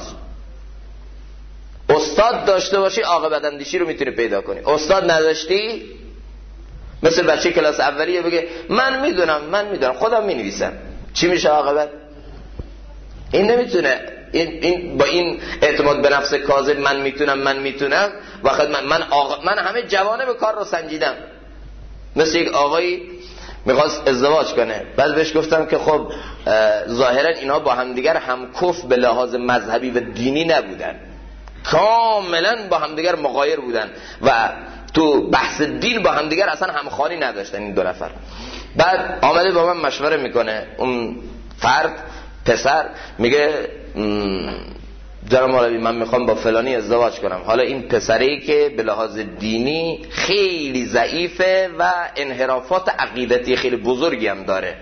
استاد داشته باشی عاقبت اندیشی رو میتونی پیدا کنی. استاد نداشتی، مثل بچه کلاس اولیه بگه من میدونم خودم مینویسم، چی میشه عاقبت؟ این نمیتونه این با این اعتماد به نفس کاذب من میتونم وقت من همه جوانب کار رو سنجیدم. مثل یک آقایی میخواست ازدواج کنه، بعد بهش گفتم که خب ظاهرا اینا با همدیگر همکف به لحاظ مذهبی و دینی نبودن، کاملا با همدیگر مغایر بودن و تو بحث دین با همدیگر اصلا همخوانی نداشتن این دو نفر. بعد آمده با من مشوره میکنه اون فرد، پسر، میگه جناب مولوی من میخوام با فلانی ازدواج کنم. حالا این پسری که به لحاظ دینی خیلی ضعیفه و انحرافات عقیدتی خیلی بزرگی هم داره.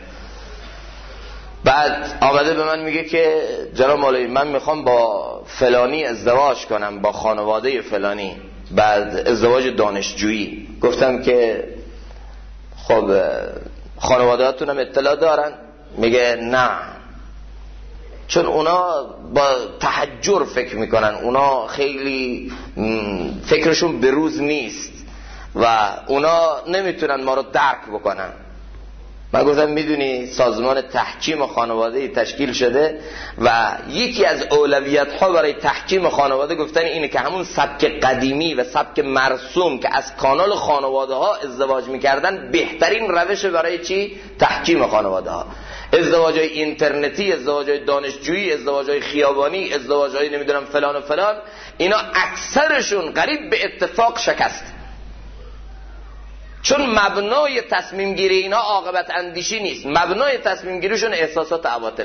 بعد آمده به من میگه که جناب مولوی من میخوام با فلانی ازدواج کنم، با خانواده فلانی. بعد ازدواج دانشجویی. گفتم که خب خانواده هاتون هم اطلاع دارن؟ میگه نه، چون اونا با تحجر فکر میکنن، اونا خیلی فکرشون به روز نیست و اونا نمیتونن ما رو درک بکنن. من گفتم میدونی سازمان تحکیم خانواده تشکیل شده و یکی از اولویت ها برای تحکیم خانواده گفتن اینه که همون سبک قدیمی و سبک مرسوم که از کانال خانواده ها ازدواج میکردن بهترین روش برای چی؟ تحکیم خانواده ها. ازدواجای اینترنتی، ازدواجای دانشجویی، ازدواجای خیابانی، ازدواجای نمیدونم فلان و فلان، اینا اکثرشون قریب به اتفاق شکست، چون مبنای تصمیم گیری اینا عاقبت اندیشی نیست، مبنای تصمیم گیریشون احساسات و عواطف.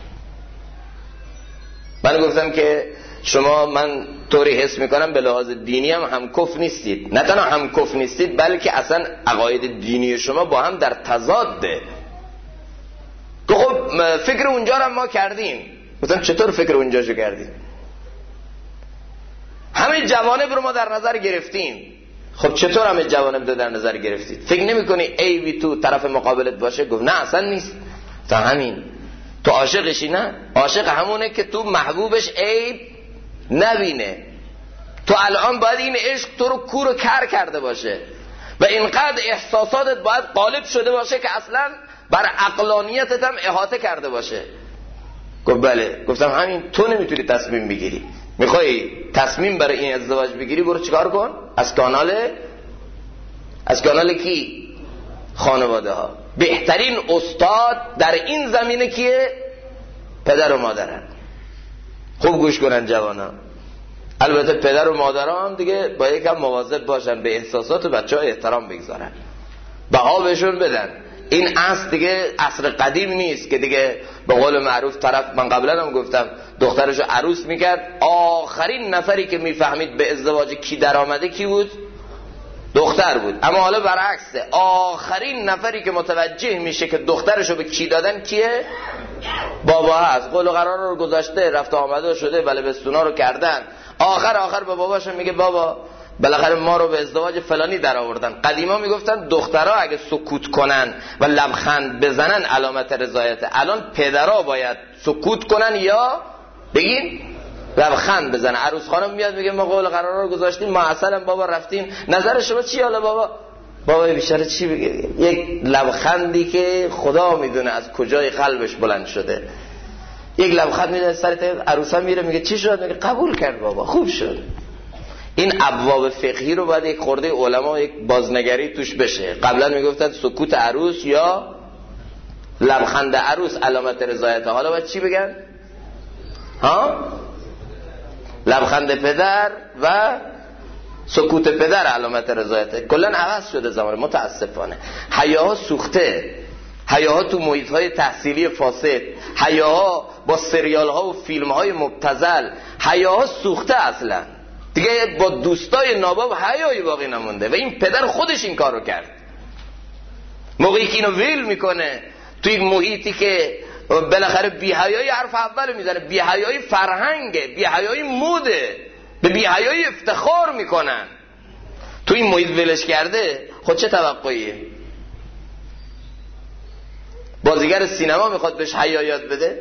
من گفتم که شما من طوری حس میکنم به لحاظ دینی هم همکف نیستید. نه تنها همکف نیستید بلکه اصلا عقاید دینی شما با هم در تضاده. که خب فکر اونجا رو ما کردیم. گفتم چطور فکر اونجاشو کردیم؟ همه جوانب رو ما در نظر گرفتیم. خب چطور همه جوانب رو در نظر گرفتید؟ فکر نمی کنی عیبی تو طرف مقابلت باشه؟ گفت نه اصلا نیست. تا همین تو عاشقشی؟ نه، عاشق همونه که تو محبوبش عیب نبینه. تو الان باید این عشق تو رو کور و کر کرده باشه و اینقدر احساساتت باید غالب شده باشه که اصلا بر عقلانیتت هم احاطه کرده باشه. گفت بله. گفتم همین تو نمیتونی تصمیم بگیری. میخوای تصمیم برای این ازدواج بگیری، برو چیکار کن؟ از کانال کی؟ خانواده ها. بهترین استاد در این زمینه کیه؟ پدر و مادرن. خوب گوش کنن جوانا. البته پدر و مادر هم دیگه با یکم مواظب باشن، به احساسات بچه ها احترام بگذارن، بها بهشون بدن. این اصل دیگه عصر قدیم نیست که دیگه به قول معروف طرف، من قبلا هم گفتم، دخترشو عروس میکرد، آخرین نفری که میفهمید به ازدواج کی در آمده کی بود؟ دختر بود. اما حالا برعکسه، آخرین نفری که متوجه میشه که دخترشو به کی دادن کیه؟ بابا هست. قول و قرار رو گذاشته، رفت آمده شده، بله بستونا رو کردن، آخر به باباش میگه بابا بالاخره ما رو به ازدواج فلانی در آوردن. قدیما میگفتن دخترها اگه سکوت کنن و لبخند بزنن علامت رضایت. الان پدرها باید سکوت کنن یا بگین لبخند بزنن. عروس خانم میاد میگه ما قول قرار رو گذاشتیم، ما اصلا بابا رفتیم، نظر شما چی؟ حالا بابا بیچاره چی بگه؟ یک لبخندی که خدا میدونه از کجای قلبش بلند شده، یک لبخند میده سر عروسا میره میگه چی شد؟ میگه قبول کرد بابا، خوب شد. این ابواب فقهی رو باید یک خورده علما یک بازنگری توش بشه. قبلا میگفتن سکوت عروس یا لبخند عروس علامت رضایت. حالا باید چی بگن؟ لبخند پدر و سکوت پدر علامت رضایت. کلا عوض شده زمان، متاسفانه. حیاها سوخته، حیاها تو محیط های تحصیلی فاسد، حیاها با سریال ها و فیلم های مبتذل، حیاها سوخته اصلا دیگه. با دوستای ناباب حیایی باقی نمونده و این پدر خودش این کارو کرد. موقعی که اینو ویل میکنه توی محیطی که بالاخره بی‌حیایی حرف اول میزنه، بی‌حیایی فرهنگه، بی‌حیایی موده، به بی‌حیایی افتخار میکنن، تو این محیط ولش کرده، خود چه توقعیه؟ بازیگر سینما میخواد بهش حیا یاد بده؟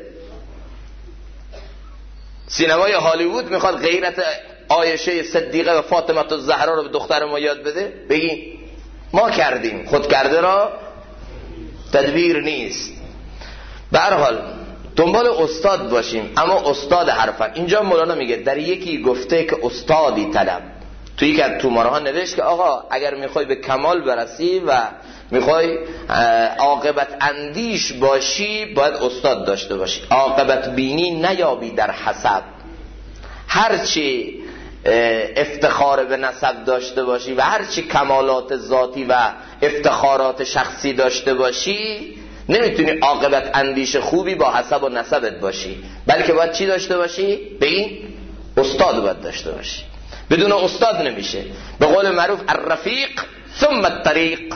سینمای هالیوود میخواد غیرت عایشه صدیقه و فاطمه الزهرا رو به دختر ما یاد بده؟ بگی ما کردیم، خود کرده را تدبیر نیست. به هر حال دنبال استاد باشیم، اما استاد حرفن. اینجا مولانا میگه در یکی گفته که استادی طلب. توی یک از تومارها نوشت که آقا اگر میخوای به کمال برسی و میخوای عاقبت اندیش باشی باید استاد داشته باشی. عاقبت بینی نیابی در حسب. هرچی افتخار به نسب داشته باشی و هرچی کمالات ذاتی و افتخارات شخصی داشته باشی نمیتونی عاقبت اندیش خوبی با حسب و نسبت باشی، بلکه باید چی داشته باشی؟ بگین استاد باید داشته باشی. بدون استاد نمیشه. به قول معروف الرفیق ثم الطریق.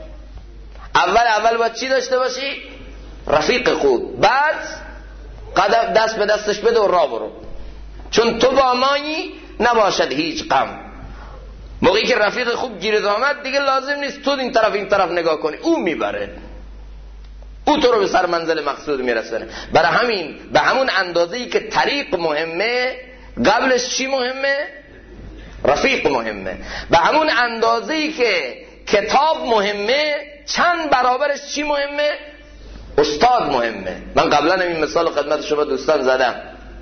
اول باید چی داشته باشی؟ رفیق خوب، بعد قدم دست به دستش بده و راه برو، چون تو با مایی نباشد هیچ غم. موقعی که رفیق خوب گیرت آمد دیگه لازم نیست تو این طرف نگاه کنی، او میبره، او تو رو به سر منزل مقصود میرسونه. برای همین به همون اندازه‌ای که طریق مهمه قبلش چی مهمه؟ رفیق مهمه. به همون اندازه‌ای که کتاب مهمه چند برابرش چی مهمه؟ استاد مهمه. من قبلا این مثال خدمت شما دوستان زدم.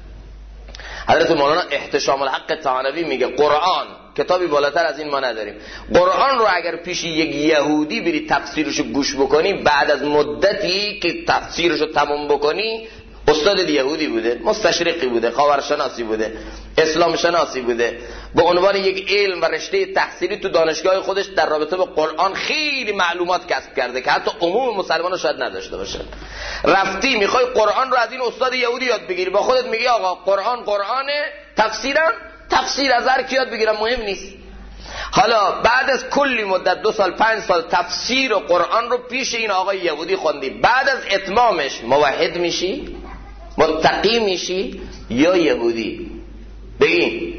حضرت مولانا احتشام الحق طحاوی میگه قرآن کتابی بالاتر از این ما نداریم. قرآن رو اگر پیش یک یهودی بری تفسیرشو گوش بکنی، بعد از مدتی که تفسیرشو تموم بکنی، استاد یهودی بوده، مستشرقی بوده، خاورشناسی بوده، اسلام شناسی بوده، به عنوان یک علم و رشته تحصیلی تو دانشگاه خودش در رابطه با قرآن خیلی معلومات کسب کرده که حتی عموم مسلمان‌ها شاید نداشته باشن. رفتی میخوای قرآن رو از این استاد یهودی یاد بگیری، با خودت میگی آقا قرآنه، تفسیر از هر کی یاد بگیرم مهم نیست. حالا بعد از کلی مدت 2 سال 5 سال تفسیر قرآن رو پیش این آقای یهودی خوندی، بعد از اتمامش موحد میشی؟ متقی میشی یا یهودی؟ بگین.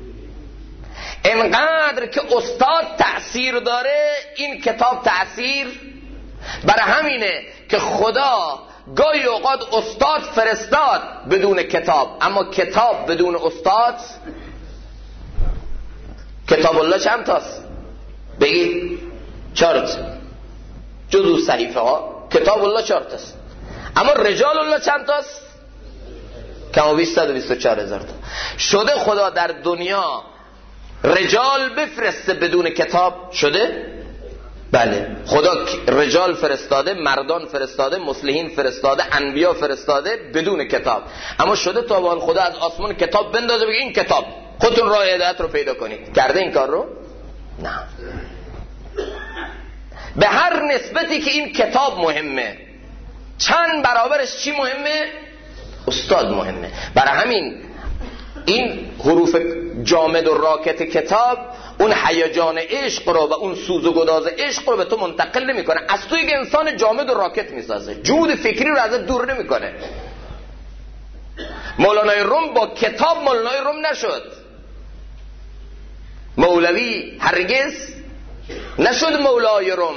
انقدر که استاد تأثیر داره این کتاب تأثیر. برای همینه که خدا گاهی اوقات استاد فرستاد بدون کتاب، اما کتاب بدون استاد. کتاب الله چند تاست؟ بگید 4 تا جزو صحیفه ها. کتاب الله 4 تاست، اما رجال الله چند تاست؟ کم و بیش 124,000 تا. شده خدا در دنیا رجال بفرسته بدون کتاب؟ شده؟ بله، خدا رجال فرستاده، مردان فرستاده، مصلحین فرستاده، انبیا فرستاده بدون کتاب. اما شده تا به حال خدا از آسمان کتاب بندازه بگه این کتاب خودتون راه هدایت رو پیدا کنید؟ کرده این کار رو؟ نه. به هر نسبتی که این کتاب مهمه چند برابرش چی مهمه؟ استاد مهمه. برای همین این حروف جامد و راکت کتاب اون هیجان عشق رو و اون سوز و گداز عشق رو به تو منتقل نمیکنه، از تو یک انسان جامد و راکت میسازه، جود فکری رو ازت دور نمیکنه. مولانای روم با کتاب مولانای روم نشد، مولوی هرگز نشد مولای روم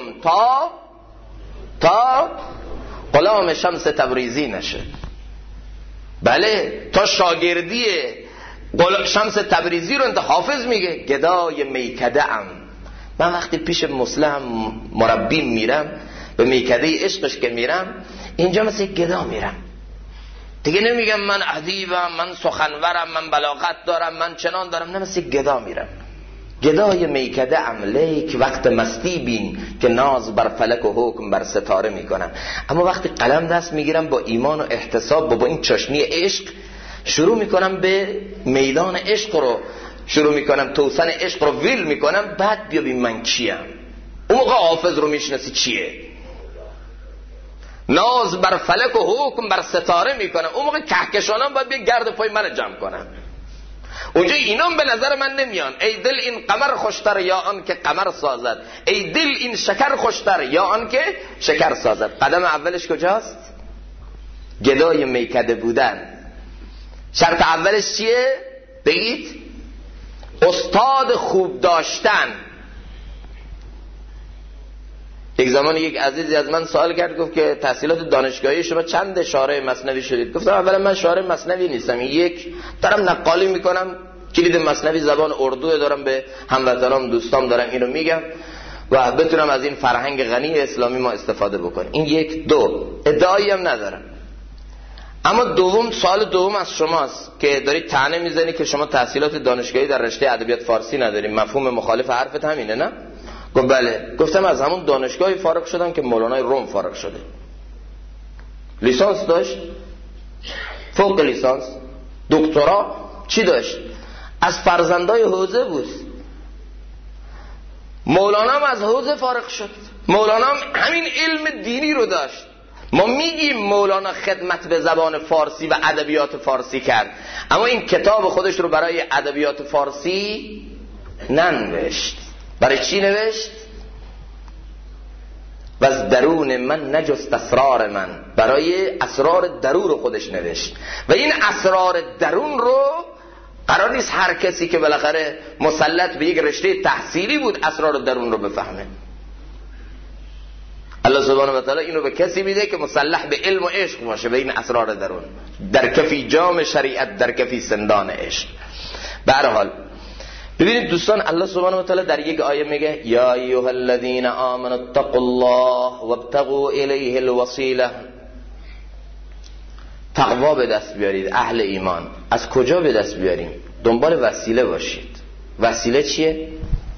تا غلام شمس تبریزی نشد. بله، تا شاگردی شمس تبریزی رو انت حافظ میگه گدای میکده ام. من وقتی پیش مسلم مربی میرم، به میکده عشقش که میرم، اینجا مثل گدا میرم دیگه. نمیگم من ادیبم، من سخنورم، من بلاغت دارم، من چنان دارم، نه، مثل گدا میرم. گدای میکده ام لیک وقت مستی بین که ناز بر فلک و حکم بر ستاره میکنم. اما وقتی قلم دست میگیرم با ایمان و احتساب با این چاشنی عشق شروع میکنم به میدان عشق رو شروع میکنم، توسن عشق رو ویل میکنم، بعد بیا ببین من کیم. اون موقع حافظ رو میشناسی چیه؟ ناز بر فلک و حکم بر ستاره میکنم. اون موقع کهکشانم باید بیا گرد پای من جمع کنم. اونجا اینام به نظر من نمیان. ای دل این قمر خوشتر یا آن که قمر سازد، ای دل این شکر خوشتر یا آن که شکر سازد. قدم اولش کجاست؟ گدای میکده بودن. شرط اولش چیه؟ بگید. استاد خوب داشتن. یک زمان یک عزیزی از من سوال کرد، گفت که تحصیلات دانشگاهی شما چند شارح مثنوی شدید؟ گفتم اولا من شارح مثنوی نیستم، یک دارم نقالی میکنم، کلید مثنوی زبان اردو دارم، به هموطنام دوستام دارم اینو میگم و بتونم از این فرهنگ غنی اسلامی ما استفاده بکنم. این یک. دو، ادعایی هم ندارم، اما سوال دوم از شماست که دارید طعنه میزنی که شما تحصیلات دانشگاهی در رشته ادبیات فارسی نداریم. مفهوم مخالف حرفت همینه نه؟ گفت بله. گفتم از همون دانشگاهی فارغ شدم که مولانای روم فارغ شده. لیسانس داشت، فوق لیسانس، دکترا، چی داشت؟ از فرزندای حوزه بود. مولانا هم از حوزه فارغ شد. مولانا هم همین علم دینی رو داشت. ما میگیم مولانا خدمت به زبان فارسی و ادبیات فارسی کرد، اما این کتاب خودش رو برای ادبیات فارسی ننوشت. برای چی نوشت؟ و از درون من نجست اسرار من، برای اسرار درون خودش نوشت. و این اسرار درون رو قرار نیست هر کسی که بالاخره مسلط به یک رشته تحصیلی بود اسرار درون رو بفهمه. الله سبحانه و تعالی اینو به کسی میده که مسلح به علم و عشق باشه، به این اسرار درون. در کفی جام شریعت، در کفی سندان عشق. به هر حال ببینید دوستان، الله سبحانه و تعالی در یک آیه میگه یا ایها الذین آمنوا اتقوا الله وابتغوا الیه الوسیله. تقوا به دست بیارید اهل ایمان. از کجا به دست بیاریم؟ دنبال وسیله باشید. وسیله چیه؟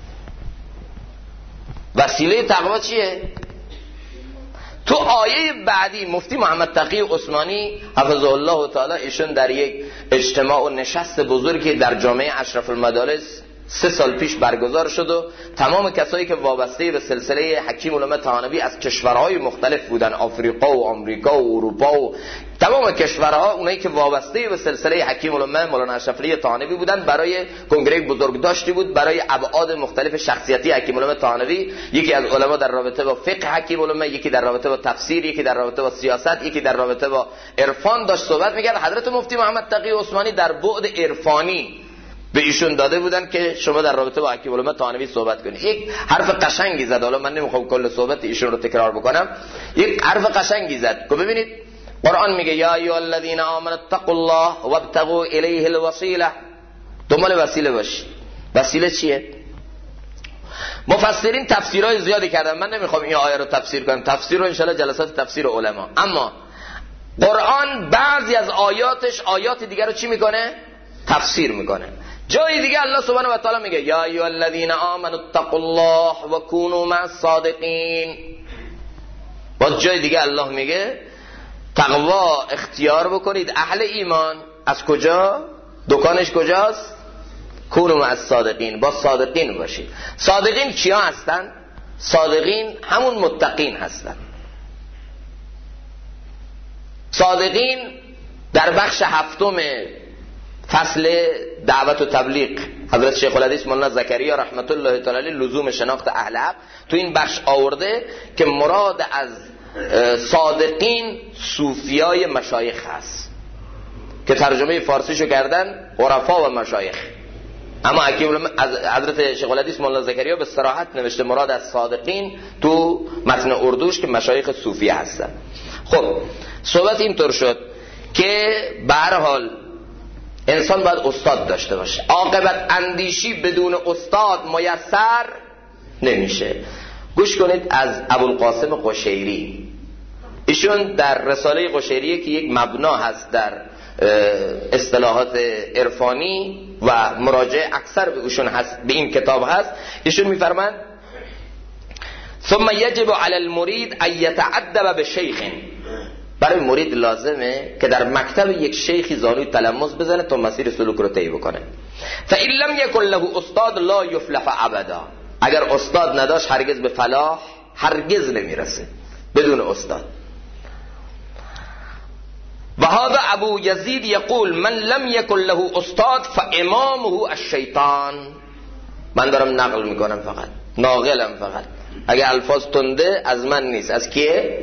وسیله تقوا چیه؟ تو آیه بعدی مفتی محمد تقی عثمانی حفظه الله تعالی، ایشون در یک اجتماع و نشست بزرگی در جامعه اشرف المدارس 3 سال پیش برگزار شد و تمام کسایی که وابسته به سلسله حکیم علامه طحانوی از کشورهای مختلف بودن، آفریقا و آمریکا و اروپا و تمام کشورها، اونایی که وابسته به سلسله حکیم علامه مولانا اشرف علی طحانوی بودن، برای کنگره بزرگ داشتی بود برای ابعاد مختلف شخصیتی حکیم علامه طحانوی. یکی از علما در رابطه با فقه حکیم علامه، یکی در رابطه با تفسیر، یکی در رابطه با سیاست، یکی در رابطه با عرفان داشت صحبت می‌کرد. حضرت مفتی محمد تقی عثمانی در بعد عرفانی به ایشون داده بودن که شما در رابطه با حکیم علامه طحانوی صحبت کنید. یک حرف قشنگی زد. حالا من نمیخوام کل صحبت ایشون رو تکرار بکنم. یک حرف قشنگی زد که ببینید قرآن میگه یا ایها الذین آمنوا اتقوا الله وابتغوا الیه الوسیله. دنبال وسیله باشید. وسیله چیه؟ مفسرین تفسیرهای زیادی کردن، من نمیخوام این آیه رو تفسیر کنم، تفسیر رو ان شاءالله جلسات تفسیر علما. اما قرآن بعضی از آیاتش آیات دیگر رو چی میکنه؟ تفسیر میکنه. جای دیگه الله سبحانه و تعالی میگه یا ایها الذین آمنوا اتقوا الله و کونوا مع الصادقین. باز جای دیگه الله میگه تقوا اختیار بکنید اهل ایمان. از کجا؟ دکانش کجاست؟ کونوا مع الصادقین، با صادقین باشید. صادقین کیا هستن؟ صادقین همون متقین هستن. صادقین در بخش 7 فصل دعوت و تبلیغ حضرت شیخ الحدیث مولانا زکریا رحمت الله تعالی علیه لزوم شناخت اهل حق تو این بخش آورده که مراد از صادقین صوفیای مشایخ هست که ترجمه فارسیشو کردن عرفا و مشایخ. اما از حضرت شیخ الحدیث مولانا زکریا به صراحت نوشته مراد از صادقین تو متن اردوش که مشایخ صوفیه هستن. خب صحبت اینطور شد که به هر حال انسان باید استاد داشته باشه. عاقبت اندیشی بدون استاد میسر نمیشه. گوش کنید از ابوالقاسم قشیری. ایشون در رساله قشیریه که یک مبنا هست در اصطلاحات عرفانی و مراجعه اکثر به ایشون هست، به این کتاب هست. ایشون میفرماند ثم یجب علی المرید ان یتعدب بشیخ. برای مرید لازمه که در مکتب یک شیخی زانوی تلمس بزنه تا مسیر سلوک رو طی بکنه. فإن لم یکن له استاد لا یفلح ابدا. اگر استاد نداشت هرگز به فلاح هرگز نمیرسه بدون استاد. و هذا ابو یزید یقول من لم یکن له استاد فامامه الشیطان. من دارم نقل میکنم فقط، ناقلم فقط. اگه الفاظ تنده از من نیست. از کیه؟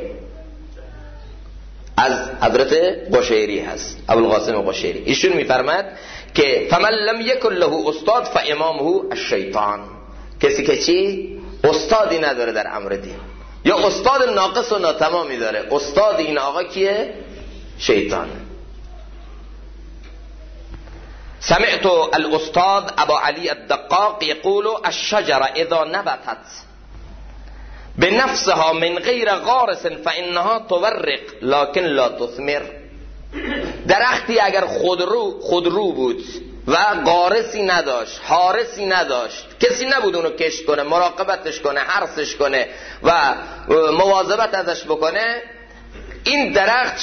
از حضرت قشیری هست، ابوالقاسم قشیری. ایشون میفرماد که فمن لم یکن له استاد فامامه الشیطان. کسی که چی؟ استادی نداره در امر دین، یا استاد ناقص و ناتمامی داره. استاد این آقا کیه؟ شیطان. سمعت الاستاذ ابا علی الدقاق یقول الشجره اذا نبتت بنفسها من غیر غارس فانها تورق لكن لا تثمر. درختی اگر خودرو بود و غارسی نداشت، حارسی نداشت، کسی نبود اونو کشت کنه، مراقبتش کنه، حرسش کنه و مواظبت ازش بکنه، این درخت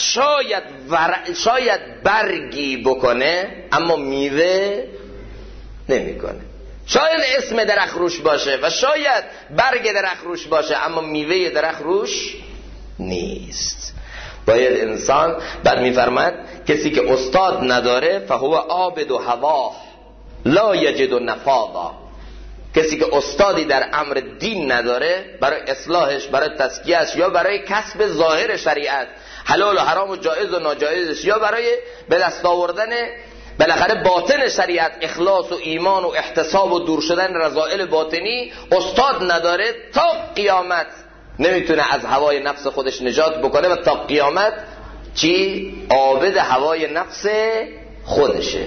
شاید برگی بکنه اما میوه نمیکنه. شاید اسم درخت روش باشه و شاید برگ درخت روش باشه اما میوه درخت روش نیست. باید انسان، بعد میفرماد کسی که استاد نداره فهو عابد و هواه لا یجد نفاذا، کسی که استادی در امر دین نداره، برای اصلاحش، برای تزکیهش، یا برای کسب ظاهر شریعت، حلال و حرام و جایز و ناجایزش، یا برای به دست آوردن بالاخره باطن شریعت، اخلاص و ایمان و احتساب و دور شدن رذائل باطنی، استاد نداره، تا قیامت نمیتونه از هوای نفس خودش نجات بکنه و تا قیامت چی؟ عابد هوای نفس خودشه.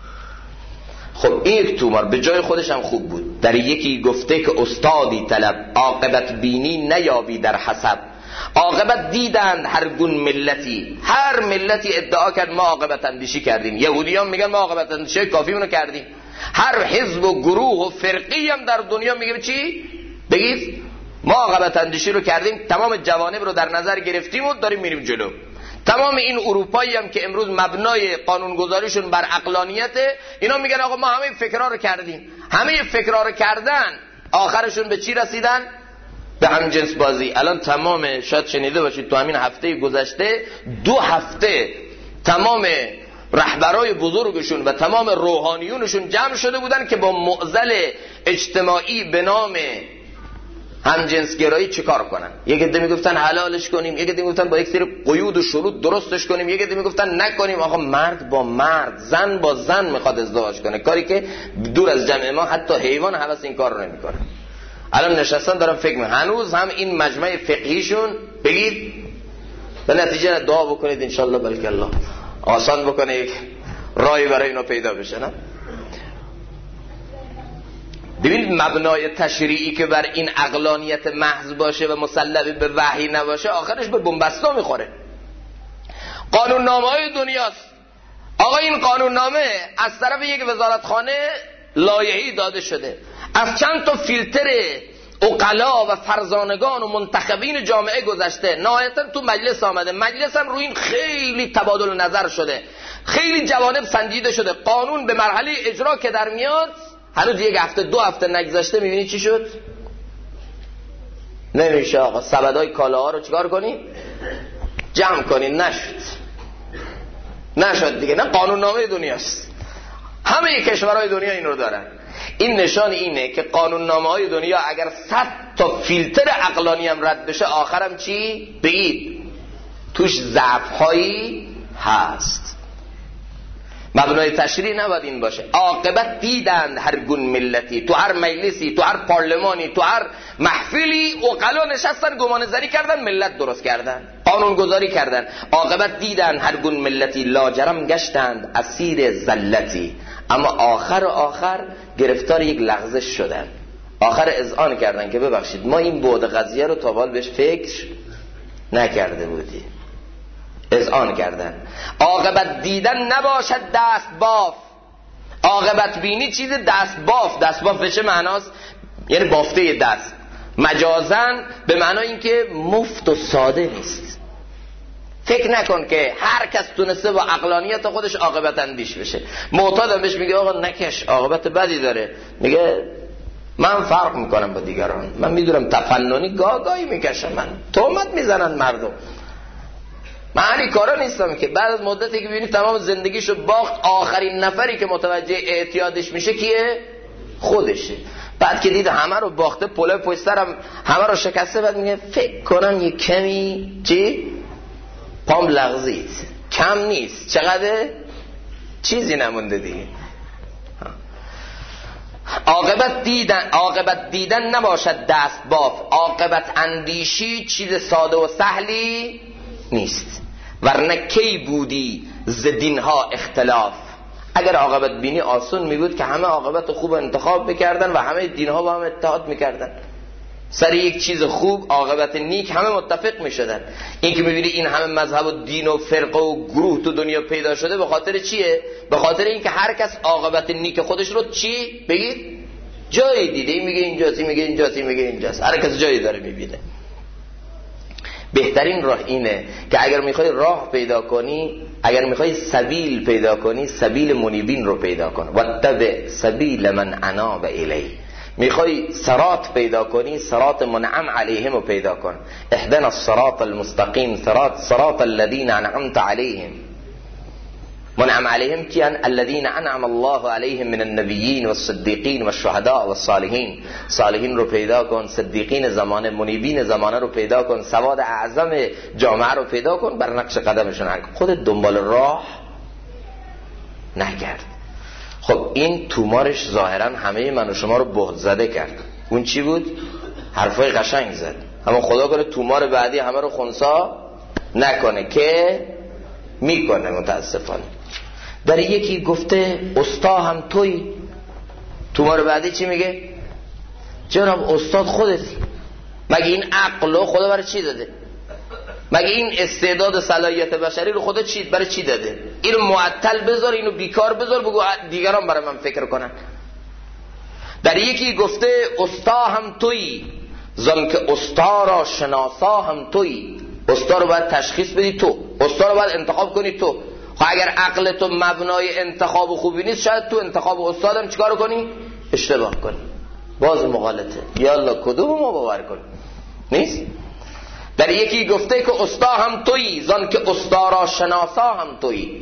خب این یک تومار به جای خودش هم خوب بود. در یکی گفته که استادی طلب، عاقبت بینی نیابی در حسب. عاقبت دیدند هر گون ملتی، هر ملتی ادعا کرد ما عاقبت اندیشی کردیم. یهودیان میگن ما عاقبت اندیشی کافیمونو کردیم. هر حزب و گروه و فرقی هم در دنیا میگه چی؟ بگید ما عاقبت اندیشی رو کردیم، تمام جوانب رو در نظر گرفتیم و داریم میریم جلو. تمام این اروپایی هم که امروز مبنای قانونگذاریشون بر عقلانیته، اینا میگن آقا ما همه فکرها رو کردیم. همه فکرها رو کردن، آخرشون به چی رسیدن؟ به هم جنس بازی. الان تمام، شاید شنیده باشید تو همین هفته گذشته 2 هفته تمام رهبرای بزرگشون و تمام روحانیونشون جمع شده بودن که با معضل اجتماعی به نام همجنسگرایی چیکار کنن. یک عده میگفتن حلالش کنیم، یک عده میگفتن با یک سری قیود و شروط درستش کنیم، یک عده میگفتن نکنیم. آقا مرد با مرد، زن با زن میخواد ازدواج کنه، کاری که دور از جمع ما حتی حیوان هوس این کار رو نمیکنه. الان نشستن دارم فکر میکنم هنوز هم این مجمع فقهیشون، بگید به نتیجه دعا بکنید انشالله بلکه الله آسان بکنه، یک راهی برای اینو پیدا بشه. نه ببینید مبنای تشریعی که بر این عقلانیت محض باشه و مسلم به وحی نباشه، آخرش به بنبستا میخوره. قانوننامه‌های دنیاست. آقا این قانوننامه از طرف یک وزارتخانه لایحه‌ای داده شده، از چند تا فیلتر عقلا و فرزانگان و منتخبین جامعه گذشته، نهایتا تو مجلس آمده، مجلس هم روی این خیلی تبادل نظر شده، خیلی جوانب سنجیده شده. قانون به مرحله اجرا که در میاد، هنوز 1 هفته 2 هفته نگذشته، میبینی چی شد؟ نمیشه آقا سبدای کالاها رو چیکار کنی؟ جمع کنی. نشد دیگه. نه قانوننامه دنیاست، همه کشورهای دنیا این رو دارن. این نشان اینه که قانوننامه‌های دنیا اگر 100 تا فیلتر عقلانی هم رد بشه، آخرم چی؟ بگید توش ضعف‌هایی هست. مبنای تشریع نباید این باشه. عاقبت دیدند هر گون ملتی، تو هر مجلسی، تو هر پارلمانی، تو هر محفلی عقلا نشستن، گمان زری کردن، ملت درست کردن، قانون گذاری کردن. عاقبت دیدند هر گون ملتی، لاجرم گشتند اسیر ذلتی. اما آخر گرفتار یک لغزش شدن، آخر اذعان کردن که ببخشید ما این بعد قضیه رو تا حال بهش فکر نکرده بودیم. اذعان کردن. عاقبت دیدن نباشد دست باف. عاقبت بینی چیز دست باف. دست باف به چه معناست؟ یعنی بافته دست، مجازن به معنای اینکه مفت و ساده نیست. فکر نکن که هر کس تونسته با عقلانیت خودش عاقبت اندیش بشه. معتادم بهش میگه آقا نکش، عاقبت بدی داره، میگه من فرق میکنم با دیگران، من میدونم تفننی گاهی میکشم، من تهمت میزنن مردم، من هر کارا نیستم. که بعد از مدتی که ببینی تمام زندگیشو باخت، آخرین نفری که متوجه اعتیادش میشه کیه؟ خودشه. بعد که دید همه رو باخته، پله پشت سرم همه رو شکسته، بعد میگه فکر کنم یه کمی چی؟ پام لغزید، کم نیست، چقدر؟ چیزی نمونده دیگه. عاقبت دیدن نباشد دست باف. عاقبت اندیشی چیز ساده و سهلی نیست، ورنه کی بودی ز دینها اختلاف. اگر عاقبت بینی آسون می بود که همه عاقبت خوب انتخاب میکردن و همه دینها با هم اتحاد میکردن. سر یک چیز خوب، عاقبت نیک، همه متفق می شدن. این که میبینی این همه مذهب و دین و فرقه و گروه تو دنیا پیدا شده به خاطر چیه؟ به خاطر اینکه هر کس عاقبت نیک خودش رو چی بگید جایی دیده. این میگه اینجاست، این میگه اینجاست، این میگه اینجاست، هر کس جایی داره میبینه. بهترین راه اینه که اگر میخوای راه پیدا کنی، اگر میخوای سبیل پیدا کنی، سبیل منیبین رو پیدا کن. واتبع سبیل من اناب الی. میخوای صراط پیدا کنی، صراط منعم علیهم رو پیدا کن. اهدنا الصراط المستقیم، صراط الذین انعمت علیهم. منعم علیهم کیان؟ الذین انعم الله علیهم من النبیین والصدیقین والشهداء والصالحین. صالحین رو پیدا کن، صدیقین زمانه، منیبین زمانه رو پیدا کن، سواد اعظم جامعه رو پیدا کن، بر نقش قدمشون هر خودت دنبال راه نگرد. خب این تومارش ظاهرا همه من و شما رو بهت زده کرد. اون چی بود؟ حرفای قشنگ زد، اما خدا کنه تومار بعدی همه رو خنثی نکنه که میکنه متاسفانه. در یکی گفته استا هم توی، تومار بعدی چی میگه؟ جناب استاد خودتی. مگه این عقل رو خدا برای چی داده؟ مگه این استعداد صلاحیت بشری رو خدا چی برای چی داده؟ اینو معطل بذار، اینو بیکار بذار، بگو دیگران برای من فکر کنن. در یکی گفته استا هم توی، زن که استا را شناسا هم توی. استا رو باید تشخیص بدی تو، استا رو باید انتخاب کنی تو. خب اگر عقل تو مبنای انتخاب خوبی نیست، شاید تو انتخاب استادم چیکار کنی؟ اشتباه کنی. باز مغالطه. یالا کدوم ما باور کنی؟ نیست. در یکی گفته که استا هم تویی، زن که استا را شناسا هم تویی.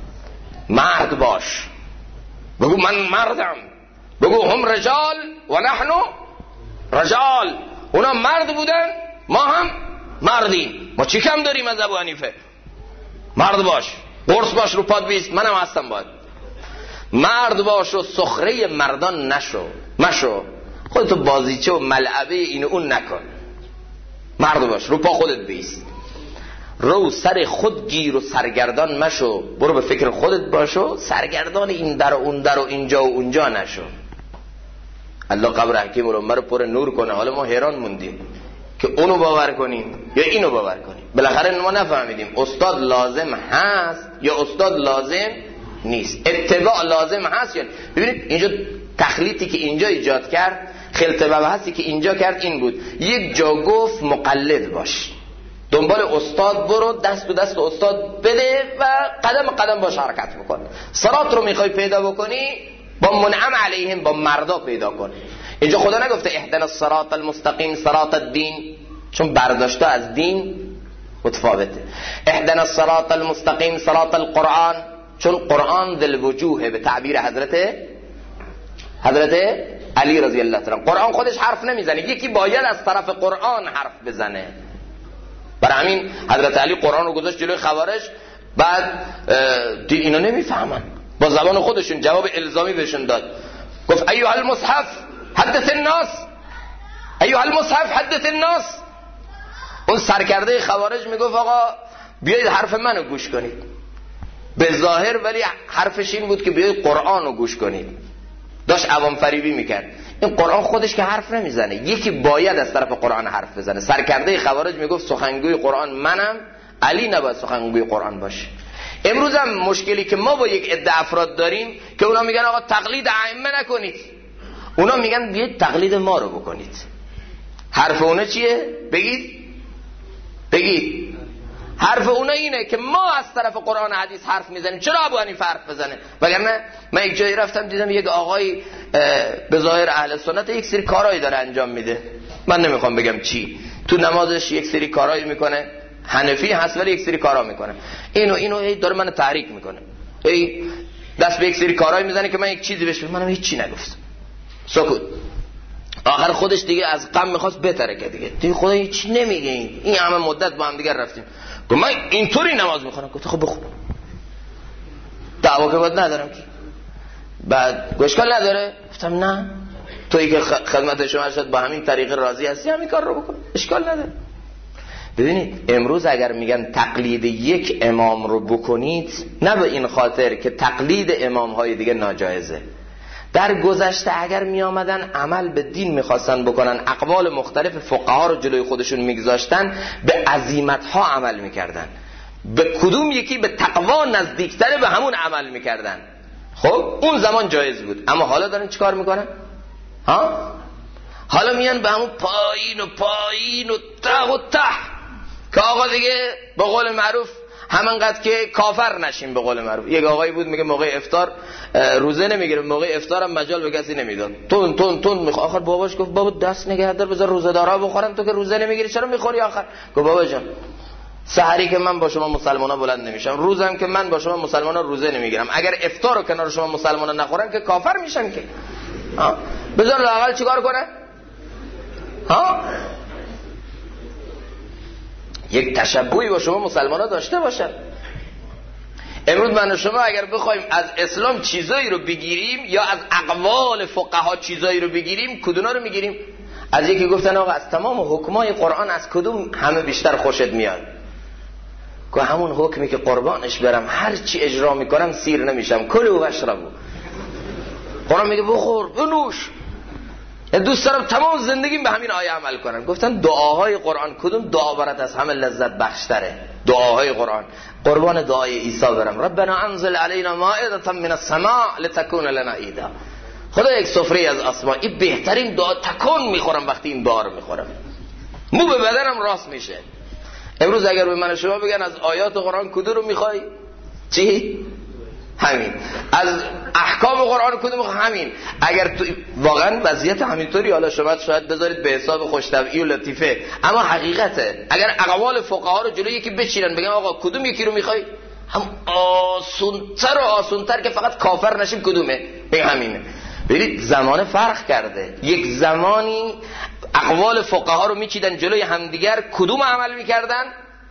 مرد باش، بگو من مردم، بگو هم رجال و نحن رجال. اونا مرد بودن، ما هم مردیم. ما چی کم داریم از ابو حنیفه؟ مرد باش، قرص باش رو پاد بیست، منم هستم. باید مرد باش و سخره مردان مشو. خودتو بازیچه و ملعبه این اون نکن. مرد باش، رو پا خودت بیست، رو سر خود گیر و سرگردان مشو. برو به فکر خودت باشو، سرگردان این در و اون در و اینجا و اونجا نشو. الله قبر حکیم الامه رو پر نور کنه. حالا ما حیران موندیم که اونو باور کنیم یا اینو باور کنیم. بالاخره ما نفهمیدیم استاد لازم هست یا استاد لازم نیست. اتباع لازم هست یا ببینید اینجا تخلیطی که اینجا ایجاد کرد، خلط و بحثی که اینجا کرد این بود. یک جا گفت مقلد باش، دنبال استاد برو، دست تو دست استاد بده و قدم قدم باش حرکت بکن. صراط رو میخوای پیدا بکنی، با منعم علیهم، با مردا پیدا کن. اینجا خدا نگفته اهدنا الصراط المستقیم صراط الدین، چون برداشته از دین متفاوته. اهدنا الصراط المستقیم صراط القرآن، چون قرآن ذل وجوه، به تعبیر حضرت علی رضی الله تعالی. قرآن خودش حرف نمیزنه، یکی باید از طرف قرآن حرف بزنه. برای همین حضرت علی قرآن رو گذاشت جلوی خوارج. بعد اینا نمیفهمن، با زبان خودشون جواب الزامی بهشون داد. گفت ایها المصحف حدث الناس، ایها المصحف حدث الناس. اون سرکرده خوارج میگفت آقا بیایید حرف منو گوش کنید. به ظاهر ولی حرفش این بود که بیایید قرآن رو گوش کنید. داشت عوام فریبی میکرد. این قرآن خودش که حرف نمیزنه، یکی باید از طرف قرآن حرف بزنه. سرکرده خوارج میگفت سخنگوی قرآن منم، علی نباید سخنگوی قرآن باشه. امروز هم مشکلی که ما با یک عده افراد داریم که اونا میگن آقا تقلید ائمه نکنید، اونا میگن بیاید تقلید ما رو بکنید. حرف اونا چیه؟ بگید. حرف اونا اینه که ما از طرف قرآن حدیث حرف میزنیم. چرا ابو حنیفه حرف بزنه؟ وگرنه من یک جایی رفتم دیدم یک آقای به ظاهر اهل سنت یک سری کارهایی داره انجام میده، من نمیخوام بگم چی، تو نمازش یک سری کارهایی میکنه، حنفی هست ولی یک سری کارا میکنه، اینو داره منو تحریک میکنه، دست به یک سری کارهایی میزنه که من یک چیزی بهش منم هیچ چی نگفتم، سکوت. آخر خودش دیگه از غم میخواست بترکه دیگه خدا هیچ نمیگه. این همه مدت با هم دیگه رفتیم، گفت من اینطوری نماز میخونم. گفت خب بخون، دعوا که باید ندارم که. بعد اشکال نداره؟ گفتم نه، تویی که خدمت شما شد با همین طریق راضی هستی همین کار رو بکن، اشکال نداره. ببینید امروز اگر میگن تقلید یک امام رو بکنید، نه به این خاطر که تقلید امام های دیگه ناجایزه، در گذشته اگر می آمدن عمل به دین میخواستن بکنن، اقوال مختلف فقها رو جلوی خودشون میگذاشتن، به عزیمت ها عمل میکردن، به کدوم یکی به تقوا نزدیکتره به همون عمل میکردن. خب اون زمان جایز بود. اما حالا دارن چیکار میکنن؟ حالا میان به همون پایین و ته که آقا دیگه به قول معروف همانقدر که کافر نشیم. به قول معروف یک آقایی بود میگه موقع افطار روزه نمیگیره، موقع افطارم مجال به کسی نمیداد، تون میخواد. آخر باباش گفت بابا دست نگه دار بذار روزه دارا بخورن، تو که روزه نمیگیری چرا میخوری؟ آخر گفت بابا جان سحری که من با شما مسلمانا بلند نمیشم، روزم که من با شما مسلمانا روزه نمیگیرم، اگر افطار رو کنار شما مسلمانا نخورن که کافر میشم که. بذار لااقل چیکار کنه؟ یک تشبوهی با شما مسلمانا داشته باشن. امروز من و شما اگر بخوایم از اسلام چیزایی رو بگیریم یا از اقوال فقها چیزایی رو بگیریم، کدونا رو میگیریم؟ از یکی گفتن آقا از تمام حکمای قرآن از کدوم همه بیشتر خوشت میاد؟ که همون حکمی که قربانش برم هر چی اجرا میکنم سیر نمیشم، کلوا و اشربوا. قرآن میگه بخور بنوش. دوست دارم تمام زندگیم به همین آیه عمل کنم. گفتن دعاهای قرآن کدوم دعا برات از همه لذت بخشتره؟ دعاهای قرآن. قربان دعای عیسی برم، ربنا انزل علینا مائدة من السماء لتكون لنا عیدا. خدا یک سفره از آسمان، این بهترین دعا، تکون میخورم وقتی این دعا رو میخورم، مو به بدنم راست میشه. امروز اگر به من و شما بگن از آیات قرآن کدوم رو میخوای؟ چی؟ همین. از احکام قرآن کدوم؟ همین. اگر تو واقعا وضعیت همینطوری، حالا شما شاید بذارید به حساب خوش‌طبعی و لطیفه، اما حقیقته. اگر اقوال فقها رو جلوی یکی بچینن بگن آقا کدوم یکی رو میخوای، هم آسونتر که فقط کافر نشیم کدومه؟ بگن همینه. ببینید زمان فرق کرده. یک زمانی اقوال فقها رو میچیدن جلوی همدیگر، کدوم عمل میکردن؟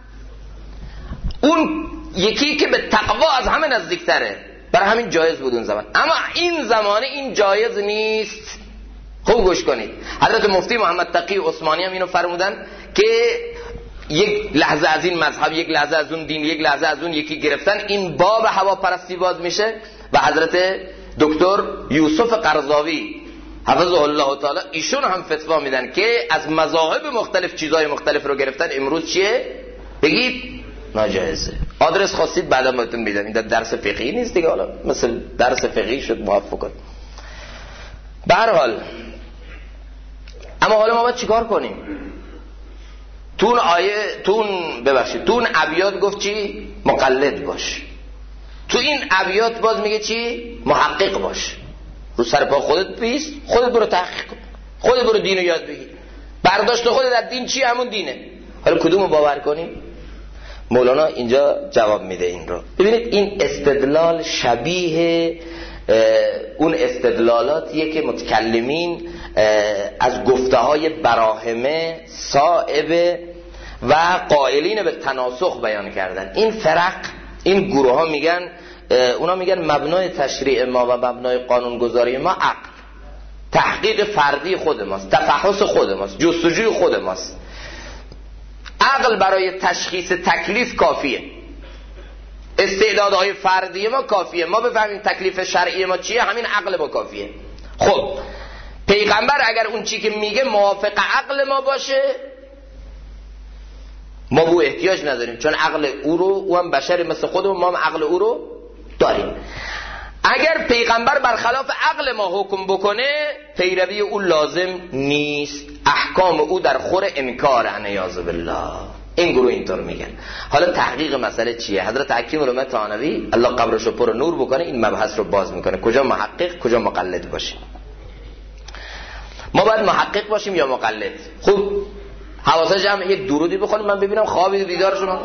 اون یکی که به تقوا از همه نزدیکتره، برای همین جایز بود اون زمان. اما این زمانه این جایز نیست. خوب گوش کنید، حضرت مفتی محمد تقی عثمانی هم اینو فرمودن که یک لحظه از این مذهب، یک لحظه از اون دین، یک لحظه از اون یکی گرفتن، این باب هواپرستی باز میشه. و حضرت دکتر یوسف قرضاوی حفظه الله تعالی ایشون هم فتوا میدن که از مذاهب مختلف چیزای مختلف رو گرفتن امروز چیه؟ بگید ناجایزه. آدرس خواستید بعدا بهتون میدم. این درس فقهی نیست دیگه، حالا مثل درس فقهی شد موافقت. به هر حال اما حالا ما باید چیکار کنیم؟ تو اون ابیات گفت چی؟ مقلد باش. تو این ابیات باز میگه چی؟ محقق باش. رو سر پا خودت بیست، خودت برو تحقیق کن، خودت برو دینو یاد بگیر. برداشت خودت از دین چی؟ همون دینه. حالا کدومو باور کنیم؟ مولانا اینجا جواب میده این رو. ببینید این استدلال شبیه اون استدلالاتیه که متکلمین از گفته‌های براهمه، صائبه و قائلین به تناسخ بیان کردن. این فرق، این گروه ها میگن، اونا میگن مبنای تشریع ما و مبنای قانونگذاری ما عقل، تحقیق فردی خود ماست، تفحص خود ماست، جستجوی خود ماست. عقل برای تشخیص تکلیف کافیه، استعدادهای فردی ما کافیه، ما بفهمیم تکلیف شرعی ما چیه، همین عقل ما کافیه. خب پیغمبر اگر اون چی که میگه موافق عقل ما باشه، ما به احتیاج نداریم، چون عقل او هم بشر مثل خودمون، ما هم عقل او رو داریم. اگر پیغمبر برخلاف عقل ما حکم بکنه، پیروی او لازم نیست، احکام او در خور انکار، عیاذ بالله. این گروه اینطور میگن. حالا تحقیق مسئله چیه؟ حضرت حکیم علامه طحاوی الله قبرشو پر نور بکنه این مبحث رو باز میکنه، کجا محقق کجا مقلد باشیم. ما باید محقق باشیم یا مقلد؟ خوب حواسا جمع، یک درودی بخونیم من ببینم خوابید بیدار شما.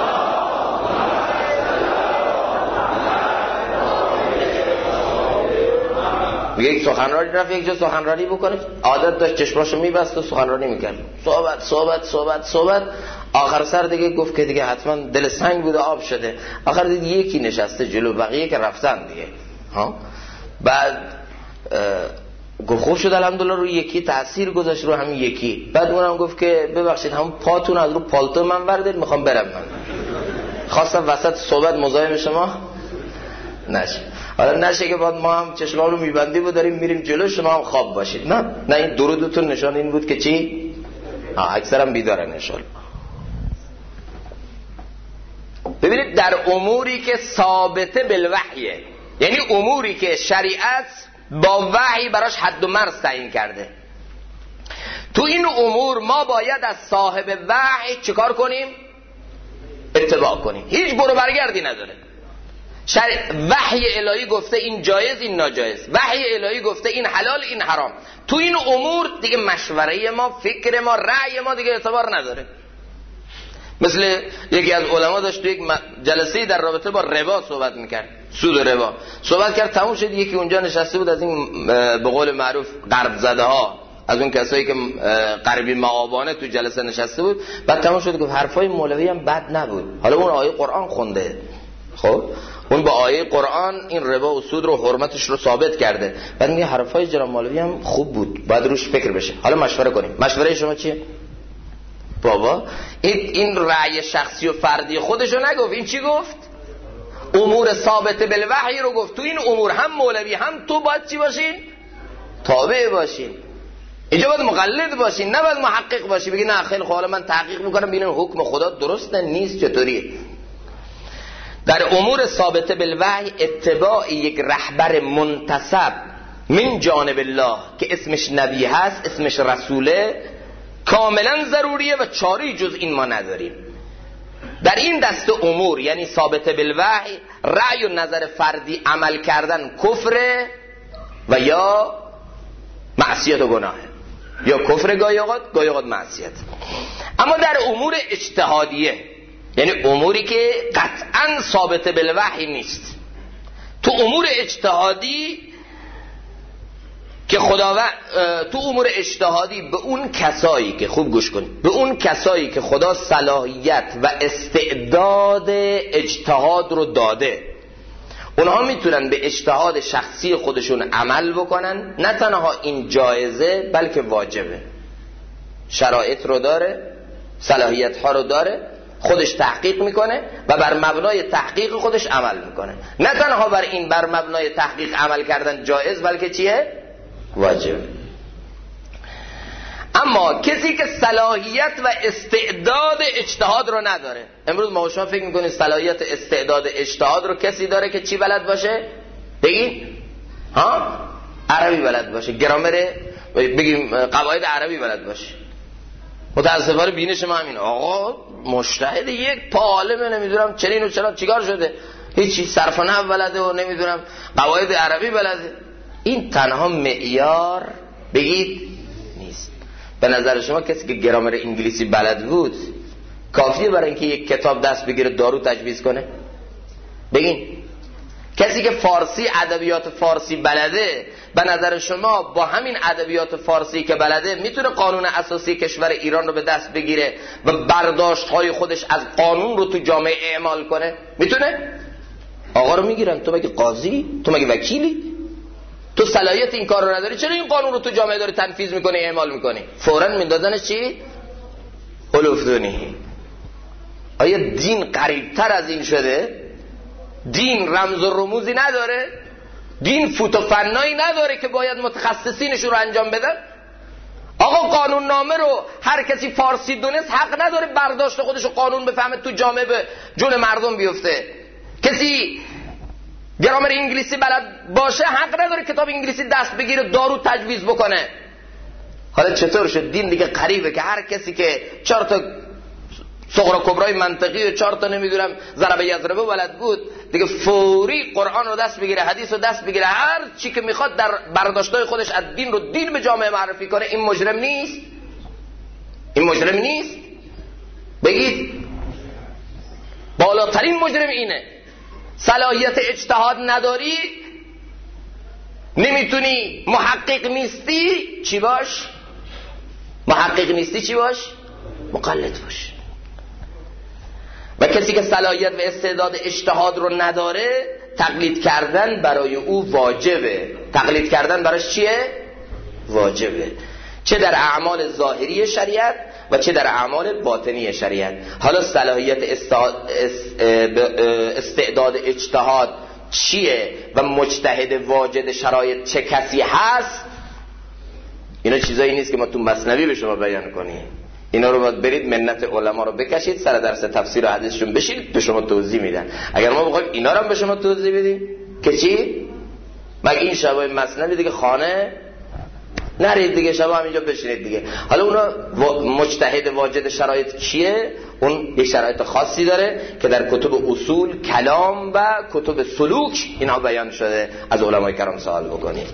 یک سخنرانی رفت یک جا سخنرانی بکنه، عادت داشت چشماشو میبست و سخنرانی میکرد، صحبت آخر سر دیگه گفت که دیگه حتما دل سنگ بوده آب شده. آخر دید یکی نشسته جلو، بقیه که رفتن دیگه. بعد گفت خوب شد الحمدلله روی یکی تأثیر گذاشت رو همین یکی. بعد اونم گفت که ببخشید همون پاتون از رو پالتو من بردید، میخوام برم. من خواستم وسط صحبت مزاحم شما نشه. حالا نشه که بعد ما هم چشمامون رو میبندیم و داریم میریم جلو، شما هم خواب باشید. نه این درودتون نشان این بود که چی؟ اکثرا بیدارن انشالله. ببینید در اموری که ثابته بالوحیه، یعنی اموری که شریعت با وحی براش حد و مرز تعیین کرده، تو این امور ما باید از صاحب وحی چیکار کنیم؟ اتباع کنیم. هیچ برو برگردی نداره. وحی الهی گفته این جایز این ناجایز، وحی الهی گفته این حلال این حرام. تو این امور دیگه مشوره ما، فکر ما، رأی ما دیگه اعتبار نداره. مثل یکی از علما داشت تو یک جلسه در رابطه با ربا صحبت میکرد، سود و ربا صحبت کرد، تموم شد. یکی اونجا نشسته بود از این به قول معروف غرب زده ها، از اون کسایی که غربی معابانه تو جلسه نشسته بود. بعد تموم شد گفت حرفای مولوی هم بد نبود. حالا اون آیه قرآن خونده، خب اون با آیه قرآن این ربا و سود رو حرمتش رو ثابت کرده. بعد میگه حرفای جناب مولوی هم خوب بود، باید روش فکر بشه. حالا مشوره کنیم. مشوره شما چیه؟ بابا این رأی شخصی و فردی خودشو نگفت، این چی گفت؟ امور ثابته بالوحی رو گفت. تو این امور هم مولوی هم تو باید چی باشین؟ تابع باشین. اینجا باید مقلد باشین، نه باید محقق باشی بگی نه خیلی حالا من تحقیق میکنم ببینم حکم خدا درسته نیست چطوریه. در امور ثابته بالوحی اتباع یک رهبر منتسب من جانب الله که اسمش نبی هست، اسمش رسوله، کاملا ضروریه و چاری جز این ما نداریم. در این دست امور یعنی ثابت بالوحی، رأی و نظر فردی عمل کردن کفر و یا معصیت و گناهه، یا کفر گاهی اوقات معصیت. اما در امور اجتهادیه، یعنی اموری که قطعا ثابت بالوحی نیست، تو امور اجتهادی که خداوند تو امور اجتهادی به اون کسایی که خوب گوش کنید، به اون کسایی که خدا صلاحیت و استعداد اجتهاد رو داده، اونها میتونن به اجتهاد شخصی خودشون عمل بکنن. نه تنها این جایزه بلکه واجبه، شرایط رو داره، صلاحیت ها رو داره، خودش تحقیق میکنه و بر مبنای تحقیق خودش عمل میکنه. نه تنها بر مبنای تحقیق عمل کردن جایز بلکه چیه؟ واجب. اما کسی که صلاحیت و استعداد اجتهاد رو نداره، امروز ما شما فکر میکنید صلاحیت استعداد اجتهاد رو کسی داره که چی بلد باشه؟ بگین عربی بلد باشه، گرامر بگیم قواعد عربی بلد باشه. متاسفانه بینش ما همین، آقا مجتهد یک عالمه نمیدونم چنین و چرا چیکار شده، هیچی صرف و نحو بلده و نمیدونم قواعد عربی بلده. این تنها معیار بگید نیست. به نظر شما کسی که گرامر انگلیسی بلد بود کافیه برای اینکه یک کتاب دست بگیره دارو تجویز کنه؟ بگین. کسی که فارسی ادبیات فارسی بلده به نظر شما با همین ادبیات فارسی که بلده میتونه قانون اساسی کشور ایران رو به دست بگیره و برداشت‌های خودش از قانون رو تو جامعه اعمال کنه؟ میتونه؟ آقا رو میگیرن تو مگه قاضی؟ تو مگه وکیلی؟ تو صلاحیت این کار رو نداری، چرا این قانون رو تو جامعه داری تنفیذ میکنی اعمال میکنی؟ فوراً میندازنش چی؟ هلوفدونی. آیا دین قریبتر از این شده؟ دین رمز و رموزی نداره؟ دین فوت و فنایی نداره که باید متخصصینش رو انجام بدن؟ آقا قانون نامه رو هر کسی فارسی دونست حق نداره برداشت خودش رو قانون بفهمه تو جامعه به جون مردم بیفته. کسی گرامر انگلیسی بلد باشه حق نداره کتاب انگلیسی دست بگیره دارو تجویز بکنه. حالا چطور شد دین دیگه قریبه که هر کسی که 4 تا صغرا کبرای منطقی و 4 تا نمیدونم ضربه یضربه بلد بود دیگه فوری قرآن رو دست بگیره، حدیث رو دست بگیره، هر چی که میخواد در برداشتای خودش از دین رو دین به جامعه معرفی کنه. این مجرم نیست؟ این مجرم نیست؟ بگید. بالاترین مجرم اینه. صلاحیت اجتهاد نداری، نمیتونی، محقق نیستی، چی باش؟ محقق نیستی چی باش؟ مقلد باش. و کسی که صلاحیت و استعداد اجتهاد رو نداره تقلید کردن برای او واجبه. تقلید کردن براش چیه؟ واجبه، چه در اعمال ظاهری شریعت و چه در اعمال باطنی شریعت. حالا صلاحیت استعداد اجتهاد چیه و مجتهد واجد شرایط چه کسی هست، اینا چیزایی نیست که ما تو مثنوی به شما بیان کنیم. اینا رو باید برید منت علما رو بکشید، سر درس تفسیر و حدیثشون بشید، به شما توضیح میدن. اگر ما بخوایم اینا رو هم به شما توضیح بدیم که چی؟ مگه این شبای مثنوی دیگه خانه نرید دیگه، شبا همینجا بشینید دیگه. حالا اونا مجتهد واجد شرایط کیه؟ اون یه شرایط خاصی داره که در کتب اصول کلام و کتب سلوک اینا بیان شده، از علمای کرام سوال بکنید.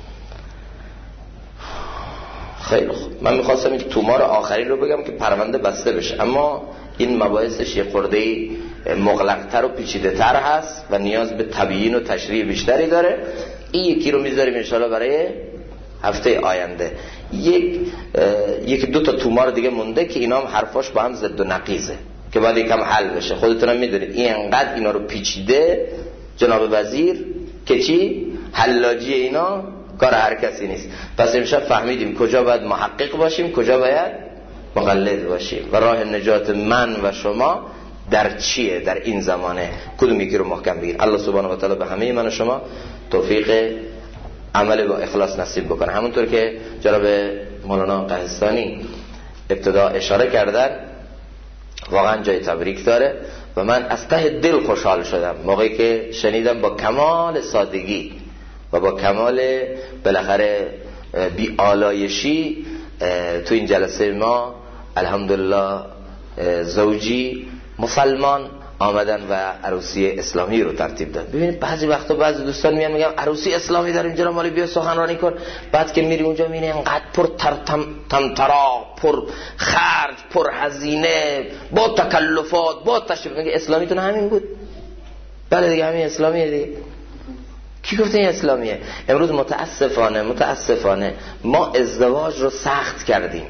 خیلی خوب، من میخواستم این تومار آخرین رو بگم که پرونده بسته بشه، اما این مباحثش یه خورده مغلق‌تر و پیچیده‌تر هست و نیاز به تبیین و تشریح بیشتری داره. این یکی رو میذاریم انشالله برای هفته آینده. یک دو تا تومار دیگه مونده که اینا هم حرفاش با هم ضد و نقیضه که باید یکم حل بشه. خودتون هم میدونید این انقدر اینا رو پیچیده جناب وزیر که چی؟ حلاجی اینا کار هر کسی نیست. پس امشب فهمیدیم کجا باید محقق باشیم، کجا باید مقلد باشیم و راه نجات من و شما در چیه در این زمانه، کدوم یکی رو محکم بگیر. الله سبحانه و تعالی به همه من و شما توفیق عمل با اخلاص نصیب بکنه. همونطور که جناب مولانا قحطانی ابتدا اشاره کردن، واقعا جای تبریک داره و من از ته دل خوشحال شدم موقعی که شنیدم با کمال سادگی و با کمال بالاخره بی‌آلایشی تو این جلسه ما الحمدلله زوجی مسلمان آمدن و عروسی اسلامی رو ترتیب داد. ببینید بعضی وقتا بعضی دوستان میان میگن عروسی اسلامی داریم اینجا، مالی بیا سخنرانی کن، بعد که میری اونجا میبینی انقدر پر تمطرا، پر خرج، پر هزینه، با تکلفات، با تشریف. میگه اسلامیتون همین بود؟ بله دیگه همین اسلامیه دیگه. کی گفته این اسلامیه؟ امروز متاسفانه ما ازدواج رو سخت کردیم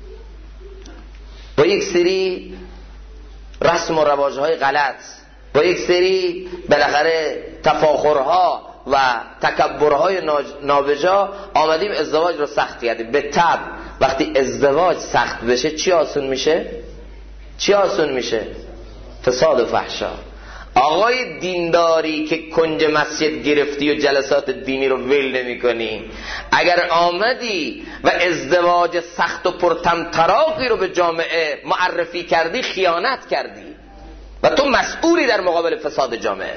با یک سری رسم و رواجهای غلط، با یک سری بالاخره تفاخرها و تکبرهای نابجا آمدیم ازدواج رو سخت کردیم. به طبع وقتی ازدواج سخت بشه چی آسون میشه؟ فساد و فحشا. آقای دینداری که کنج مسجد گرفتی و جلسات دینی رو ول نمی کنی، اگر آمدی و ازدواج سخت و پرطمطراقی رو به جامعه معرفی کردی، خیانت کردی و تو مسئولی در مقابل فساد جامعه.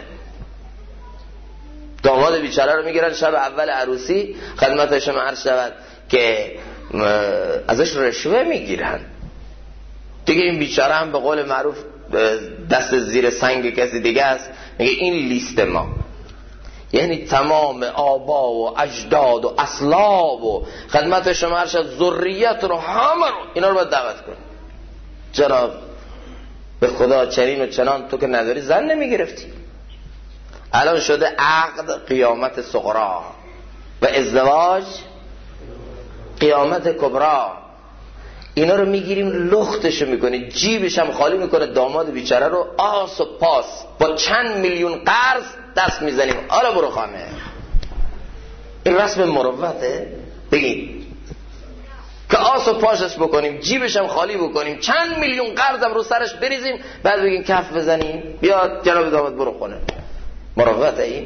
داماد بیچاره رو میگیرن شب اول عروسی، خدمت شما عرض شود که ازش رشوه میگیرن دیگه. این بیچاره هم به قول معروف دست زیر سنگ کسی دیگه است. میگه این لیست ما، یعنی تمام آبا و اجداد و اصلاب و خدمت شما ارشد ذریت رو همه رو اینا رو باید دعوت کن. جناب به خدا چنین و چنان تو که نداری زن نمیگرفتی. الان شده عقد قیامت صغرا و ازدواج قیامت کبرا. اینا رو میگیریم لختشو میکنی، جیبش هم خالی میکنه داماد بیچاره رو، آس و پاس با چند میلیون قرض دست میزنیم. حالا برو خانه. این رسم مروته؟ بگید که آس و پاشش بکنیم، جیبش هم خالی بکنیم، چند میلیون قرض هم رو سرش بریزیم، بعد بگیم کف بزنیم بیاد جناب داماد برو خونه. مروته این؟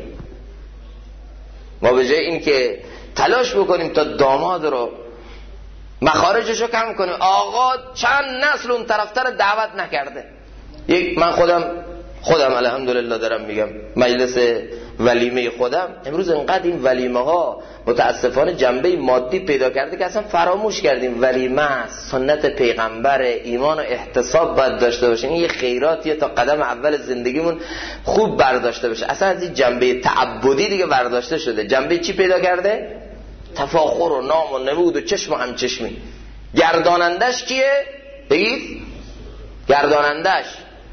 ما به جای این که تلاش بکنیم تا داماد رو مخارجشو کم کنیم، آقا چند نسل اون طرفتر دعوت نکرده. من خودم الحمدلله دارم میگم، مجلس ولیمه خودم امروز انقدر این ولیمه ها متاسفانه جنبه مادی پیدا کرده که اصلا فراموش کردیم ولیمه سنت پیغمبر، ایمان و احتساب باید داشته باشیم. این یه خیراتیه تا قدم اول زندگیمون خوب برداشته بشه. اصلا از این جنبه تعبدی دیگه برداشته شده. جنبه چی پیدا کرده؟ تفاخر و نام و نمود و چشم و همچشمی. گردانندش کیه؟ بگید گردانندش.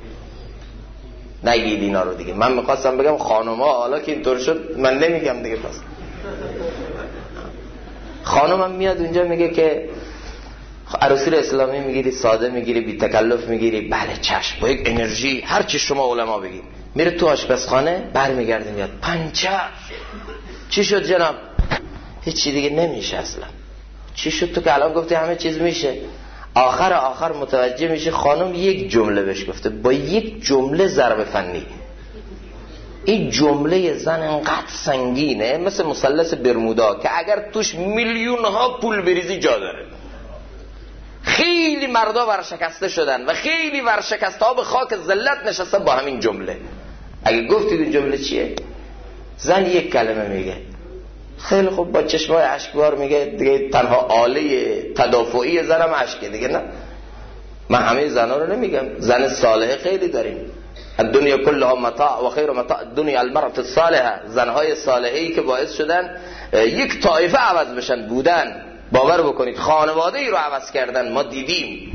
نگید اینا رو دیگه. من میخواستم بگم خانوما، حالا که اینطور شد من نمیگم دیگه. پس خانومم میاد اونجا میگه که عروسی اسلامی میگیری، ساده میگیری، بی تکلف میگیری، بله چشم، با یک انرژی هر چی شما علما بگید. میره تو آشپزخانه، برمیگرده میاد پنچه. چی شد جناب؟ هیچی دیگه نمیشه اصلا. چی شد تو که الان گفتی همه چیز میشه؟ آخر متوجه میشه خانم یک جمله بهش گفته، با یک جمله ضرب فنی این جمله زن انقدر سنگینه مثل مثلث برمودا که اگر توش میلیون ها پول بریزی جا داره. خیلی مردا ورشکسته شدن و خیلی ورشکسته ها به خاک ذلت نشسته با همین جمله. اگه گفتید این جمله چیه؟ زن یک کلمه میگه، خیلی خوب، با چشمای اشکبار میگه دیگه تنها آله تدافعی زنم اشکه دیگه. نه، من همه زنها رو نمیگم، زن صالحه خیلی داریم. الدنیا کلها متاع و خیر متاع الدنیا المرأة الصالحه. زنهای صالحه‌ای که باعث شدن یک طایفه عوض بشن بودن، باور بکنید خانواده ای رو عوض کردن، ما دیدیم.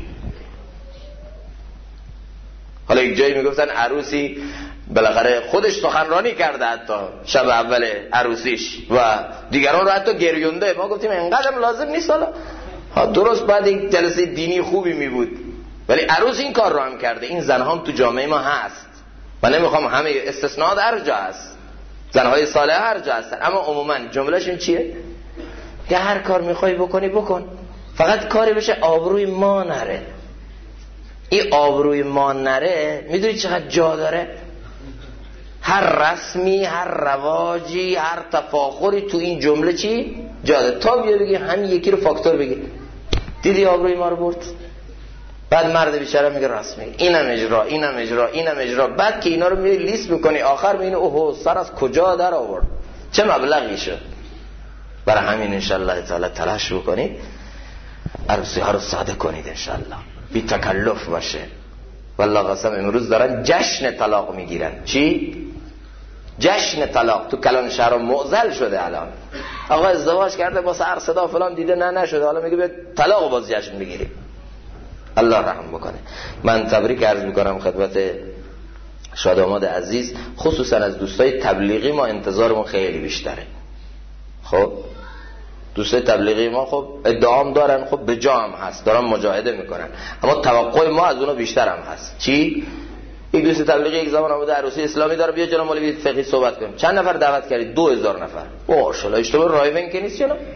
حالا یک جایی میگفتن عروسی بالاخره خودش سخنرانی کرده حتی شب اول عروسیش و دیگران رو حتی گریونده. ما گفتیم اینقدر لازم نیست. حالا درست بعد یک جلسه دینی خوبی می بود، ولی عروس این کار رو هم کرده. این زنها هم تو جامعه ما هست. من نمیخوام همه استثناءات هر جا هست، زنهای صالحه هر جا هستن، اما عموما جملهشون چیه؟ که هر کار میخوای بکنی بکن، فقط کاری بشه آبروی ما نره. این آبروی ما نره میدونی چقدر جا داره؟ هر رسمی، هر رواجی، هر تفاخری تو این جمله چی؟ جا داره. تا بیا بگی همین یکی رو فاکتور بگی، دیدی آبروی ما رو برد. بعد مرد بیچاره میگه رسمی، اینم اجرا، اینم اجرا، اینم اجرا. بعد که اینا رو میری لیست میکنی آخر میبینی اوه سر از کجا در آورد، چه مبلغی شد. برای همین انشالله تعالی تلاش بکنید عروسی ها رو ساده کنید، انشالله بی تکلف باشه. والله قسم امروز دارن جشن طلاق میگیرن. چی؟ جشن طلاق. تو کلان شهر معضل شده الان. آقا ازدواج کرده با سر صدا فلان دیده نه نشده، حالا میگه به طلاق باز جشن بگیریم. الله رحم بکنه. من تبریک عرض میکنم خدمت شاداماد عزیز، خصوصا از دوستای تبلیغی ما انتظارمون خیلی بیشتره. خب دوستای تبلیغی ما خب ادعام دارن، خب به جا هم هست، دارن مجاهده میکنن، اما توقع ما از اونو بیشتر هم هست. چی؟ یک دوست تبلیغی یک زمان آمده عروسی اسلامی داره، بیا جناب مولوی فقیه صحبت کنیم. چند نفر دعوت کردید؟ 2000 نفر. ماشاءالله اشتباه رایون که نیست جناب.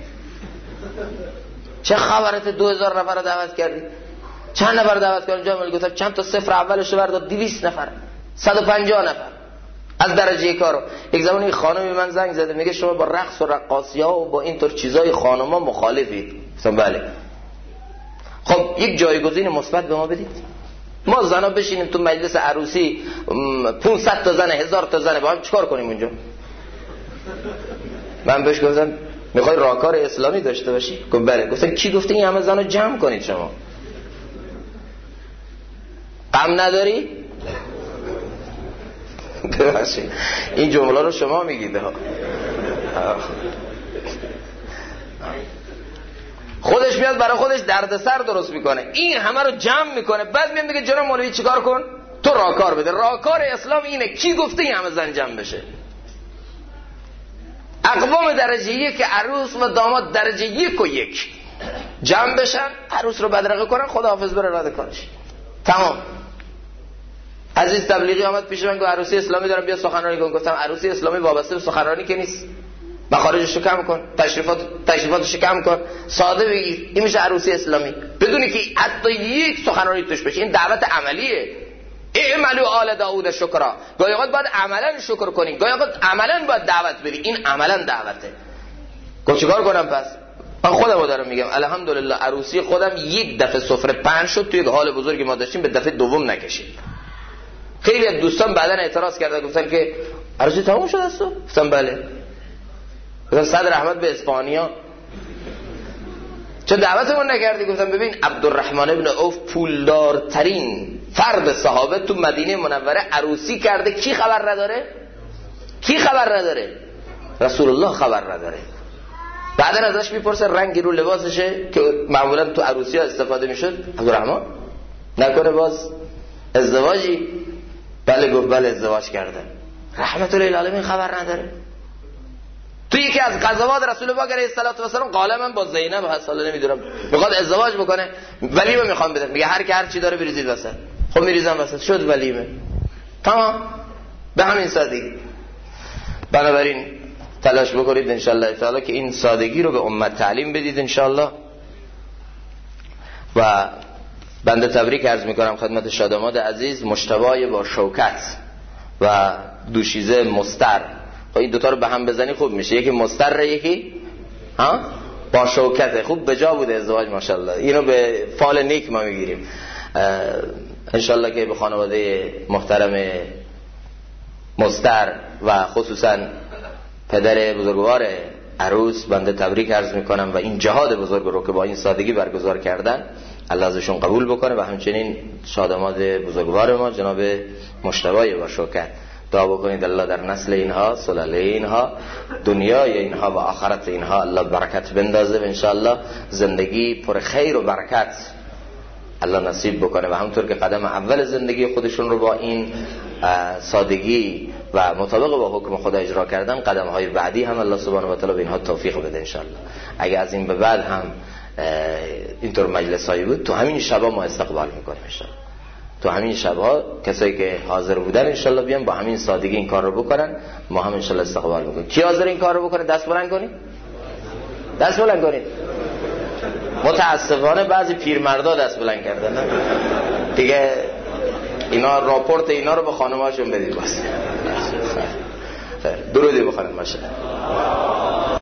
چه خبرت 2000 نفر رو دعوت کردید؟ چند نفر دعوت کردید؟ جناب مولوی گفت چند تا صفر اولش رو برداد، 200 نفر، 150 نفر از درجه کارو. یک زمانی یک خانمی من زنگ زده میگه شما با رقص و رقاصی‌ها و با اینطور چیزای خانوما مخالفید. گفتم بله. خب یک جایگزین مثبت به ما بدید. ما زنا بشینیم تو مجلس عروسی 500 تا زن 1000 تا زن با هم چیکار کنیم اونجا؟ من بهش گفتم میخوای راهکار اسلامی داشته باشی؟ گفت بله. گفتم کی گفته این همه زنو جمع کنید شما؟ غم نداری؟ ببخشید این جمله رو شما میگید ها. خودش میاد برای خودش دردسر درست میکنه، این همه رو جمع میکنه، بعد میاد میگه جناب مولوی چیکار کن؟ تو راهکار بده. راهکار اسلام اینه. کی گفته این همه زن جمع بشه؟ اقوام درجه یک عروس و داماد درجه 1 و 1 جمع بشن، عروس رو بدرقه کنن، خداحافظ بره رد کارش، تمام. عزیز تبلیغی آمد پیش من گفت عروسی اسلامی دارم بیا سخنرانی کن. گفتم عروسی اسلامی وابسته به سخنرانی که نیست، مخارجش رو کم کن، تشریفاتش رو کم کن، ساده بگی این میشه عروسی اسلامی، بدونی که حتی یک سخنرانی توش بشه. این دعوت عملیه. اعملوا آل داوود شکرا. گاهی اوقات باید عملا شکر کنی، گاهی اوقات عملا باید دعوت بدی. این عملا دعوته. گفت چیکار کنم پس؟ من خودمو دارم میگم الحمدلله عروسی خودم یک دفعه سفره پهن شد توی حال بزرگی ما داشتیم، به دفعه دوم نکشید. خیلی از دوستان بعدن اعتراض کردن، گفتن که عروسی تموم شده است. گفتم بله. گفتم صدر احمد به اسپانیا چه دعوتمون نکردی؟ گفتم ببین عبدالرحمن ابن عوف پولدارترین فرد صحابه تو مدینه منوره عروسی کرده، کی خبر نداره؟ کی خبر نداره؟ رسول الله خبر نداره. بعدن ازش میپرسه رنگی رو لباسشه که معمولا تو عروسی ها استفاده میشد. عبدالرحمن نکنه باز ازدواجی؟ بله. گفت بله ازدواج کرده. رحمت الله العالمین خبر نداره. تو یکی از غزوات رسول الله علیه السلام غالبا با زینب حالا نمیدونم میخواد ازدواج بکنه، ولیمه میخوام بدن، میگه هر کی هر چی داره بریزید وسط. خب میریزم وسط، شد ولیمه، تمام. به همین سادگی. بنابراین تلاش بکنید انشالله تعالی که این سادگی رو به امت تعلیم بدید انشالله. و بنده تبریک عرض میکنم خدمت شاداماد عزیز، مجتبی با شوکت و دوشیزه مستر. این دوتا رو به هم بزنی خوب میشه، یکی مستر یکی با شوکته. خوب به جا بوده ازدواج ماشاءالله. اینو به فال نیک ما میگیریم انشالله که به خانواده محترم مستر و خصوصا پدر بزرگوار عروس بنده تبریک عرض میکنم و این جهاد بزرگ رو که با این سادگی برگزار کردن الله ازشون قبول بکنه و همچنین شادماد بزرگوار ما جناب مجتبی با شوکت. دعا بکنید الله در نسل اینها، سلاله اینها، دنیای اینها و آخرت اینها الله برکت بندازه و انشاءالله زندگی پر خیر و برکت الله نصیب بکنه و همونطور که قدم اول زندگی خودشون رو با این سادگی و مطابق با حکم خدا اجرا کردن، قدم های بعدی هم الله سبحانه و تعالی به اینها توفیق بده انشاءالله. اگه از این به بعد هم اینطور مجلس هایی بود تو همین شبا ما استقبال میکنیم انشاءالله. تو همین شبها کسایی که حاضر بودن انشاءالله بیان با همین سادگی این کار رو بکنن، ما هم انشاءالله استقبال میکنیم. کی حاضر این کار رو بکنه دست بلند کنید؟ دست بلند کنید. متاسفانه بعضی پیرمردا دست بلند کردن دیگه. اینا راپورت اینا رو به خانم‌هاشون بدید واسه. درودی بخونید ماشاءالله.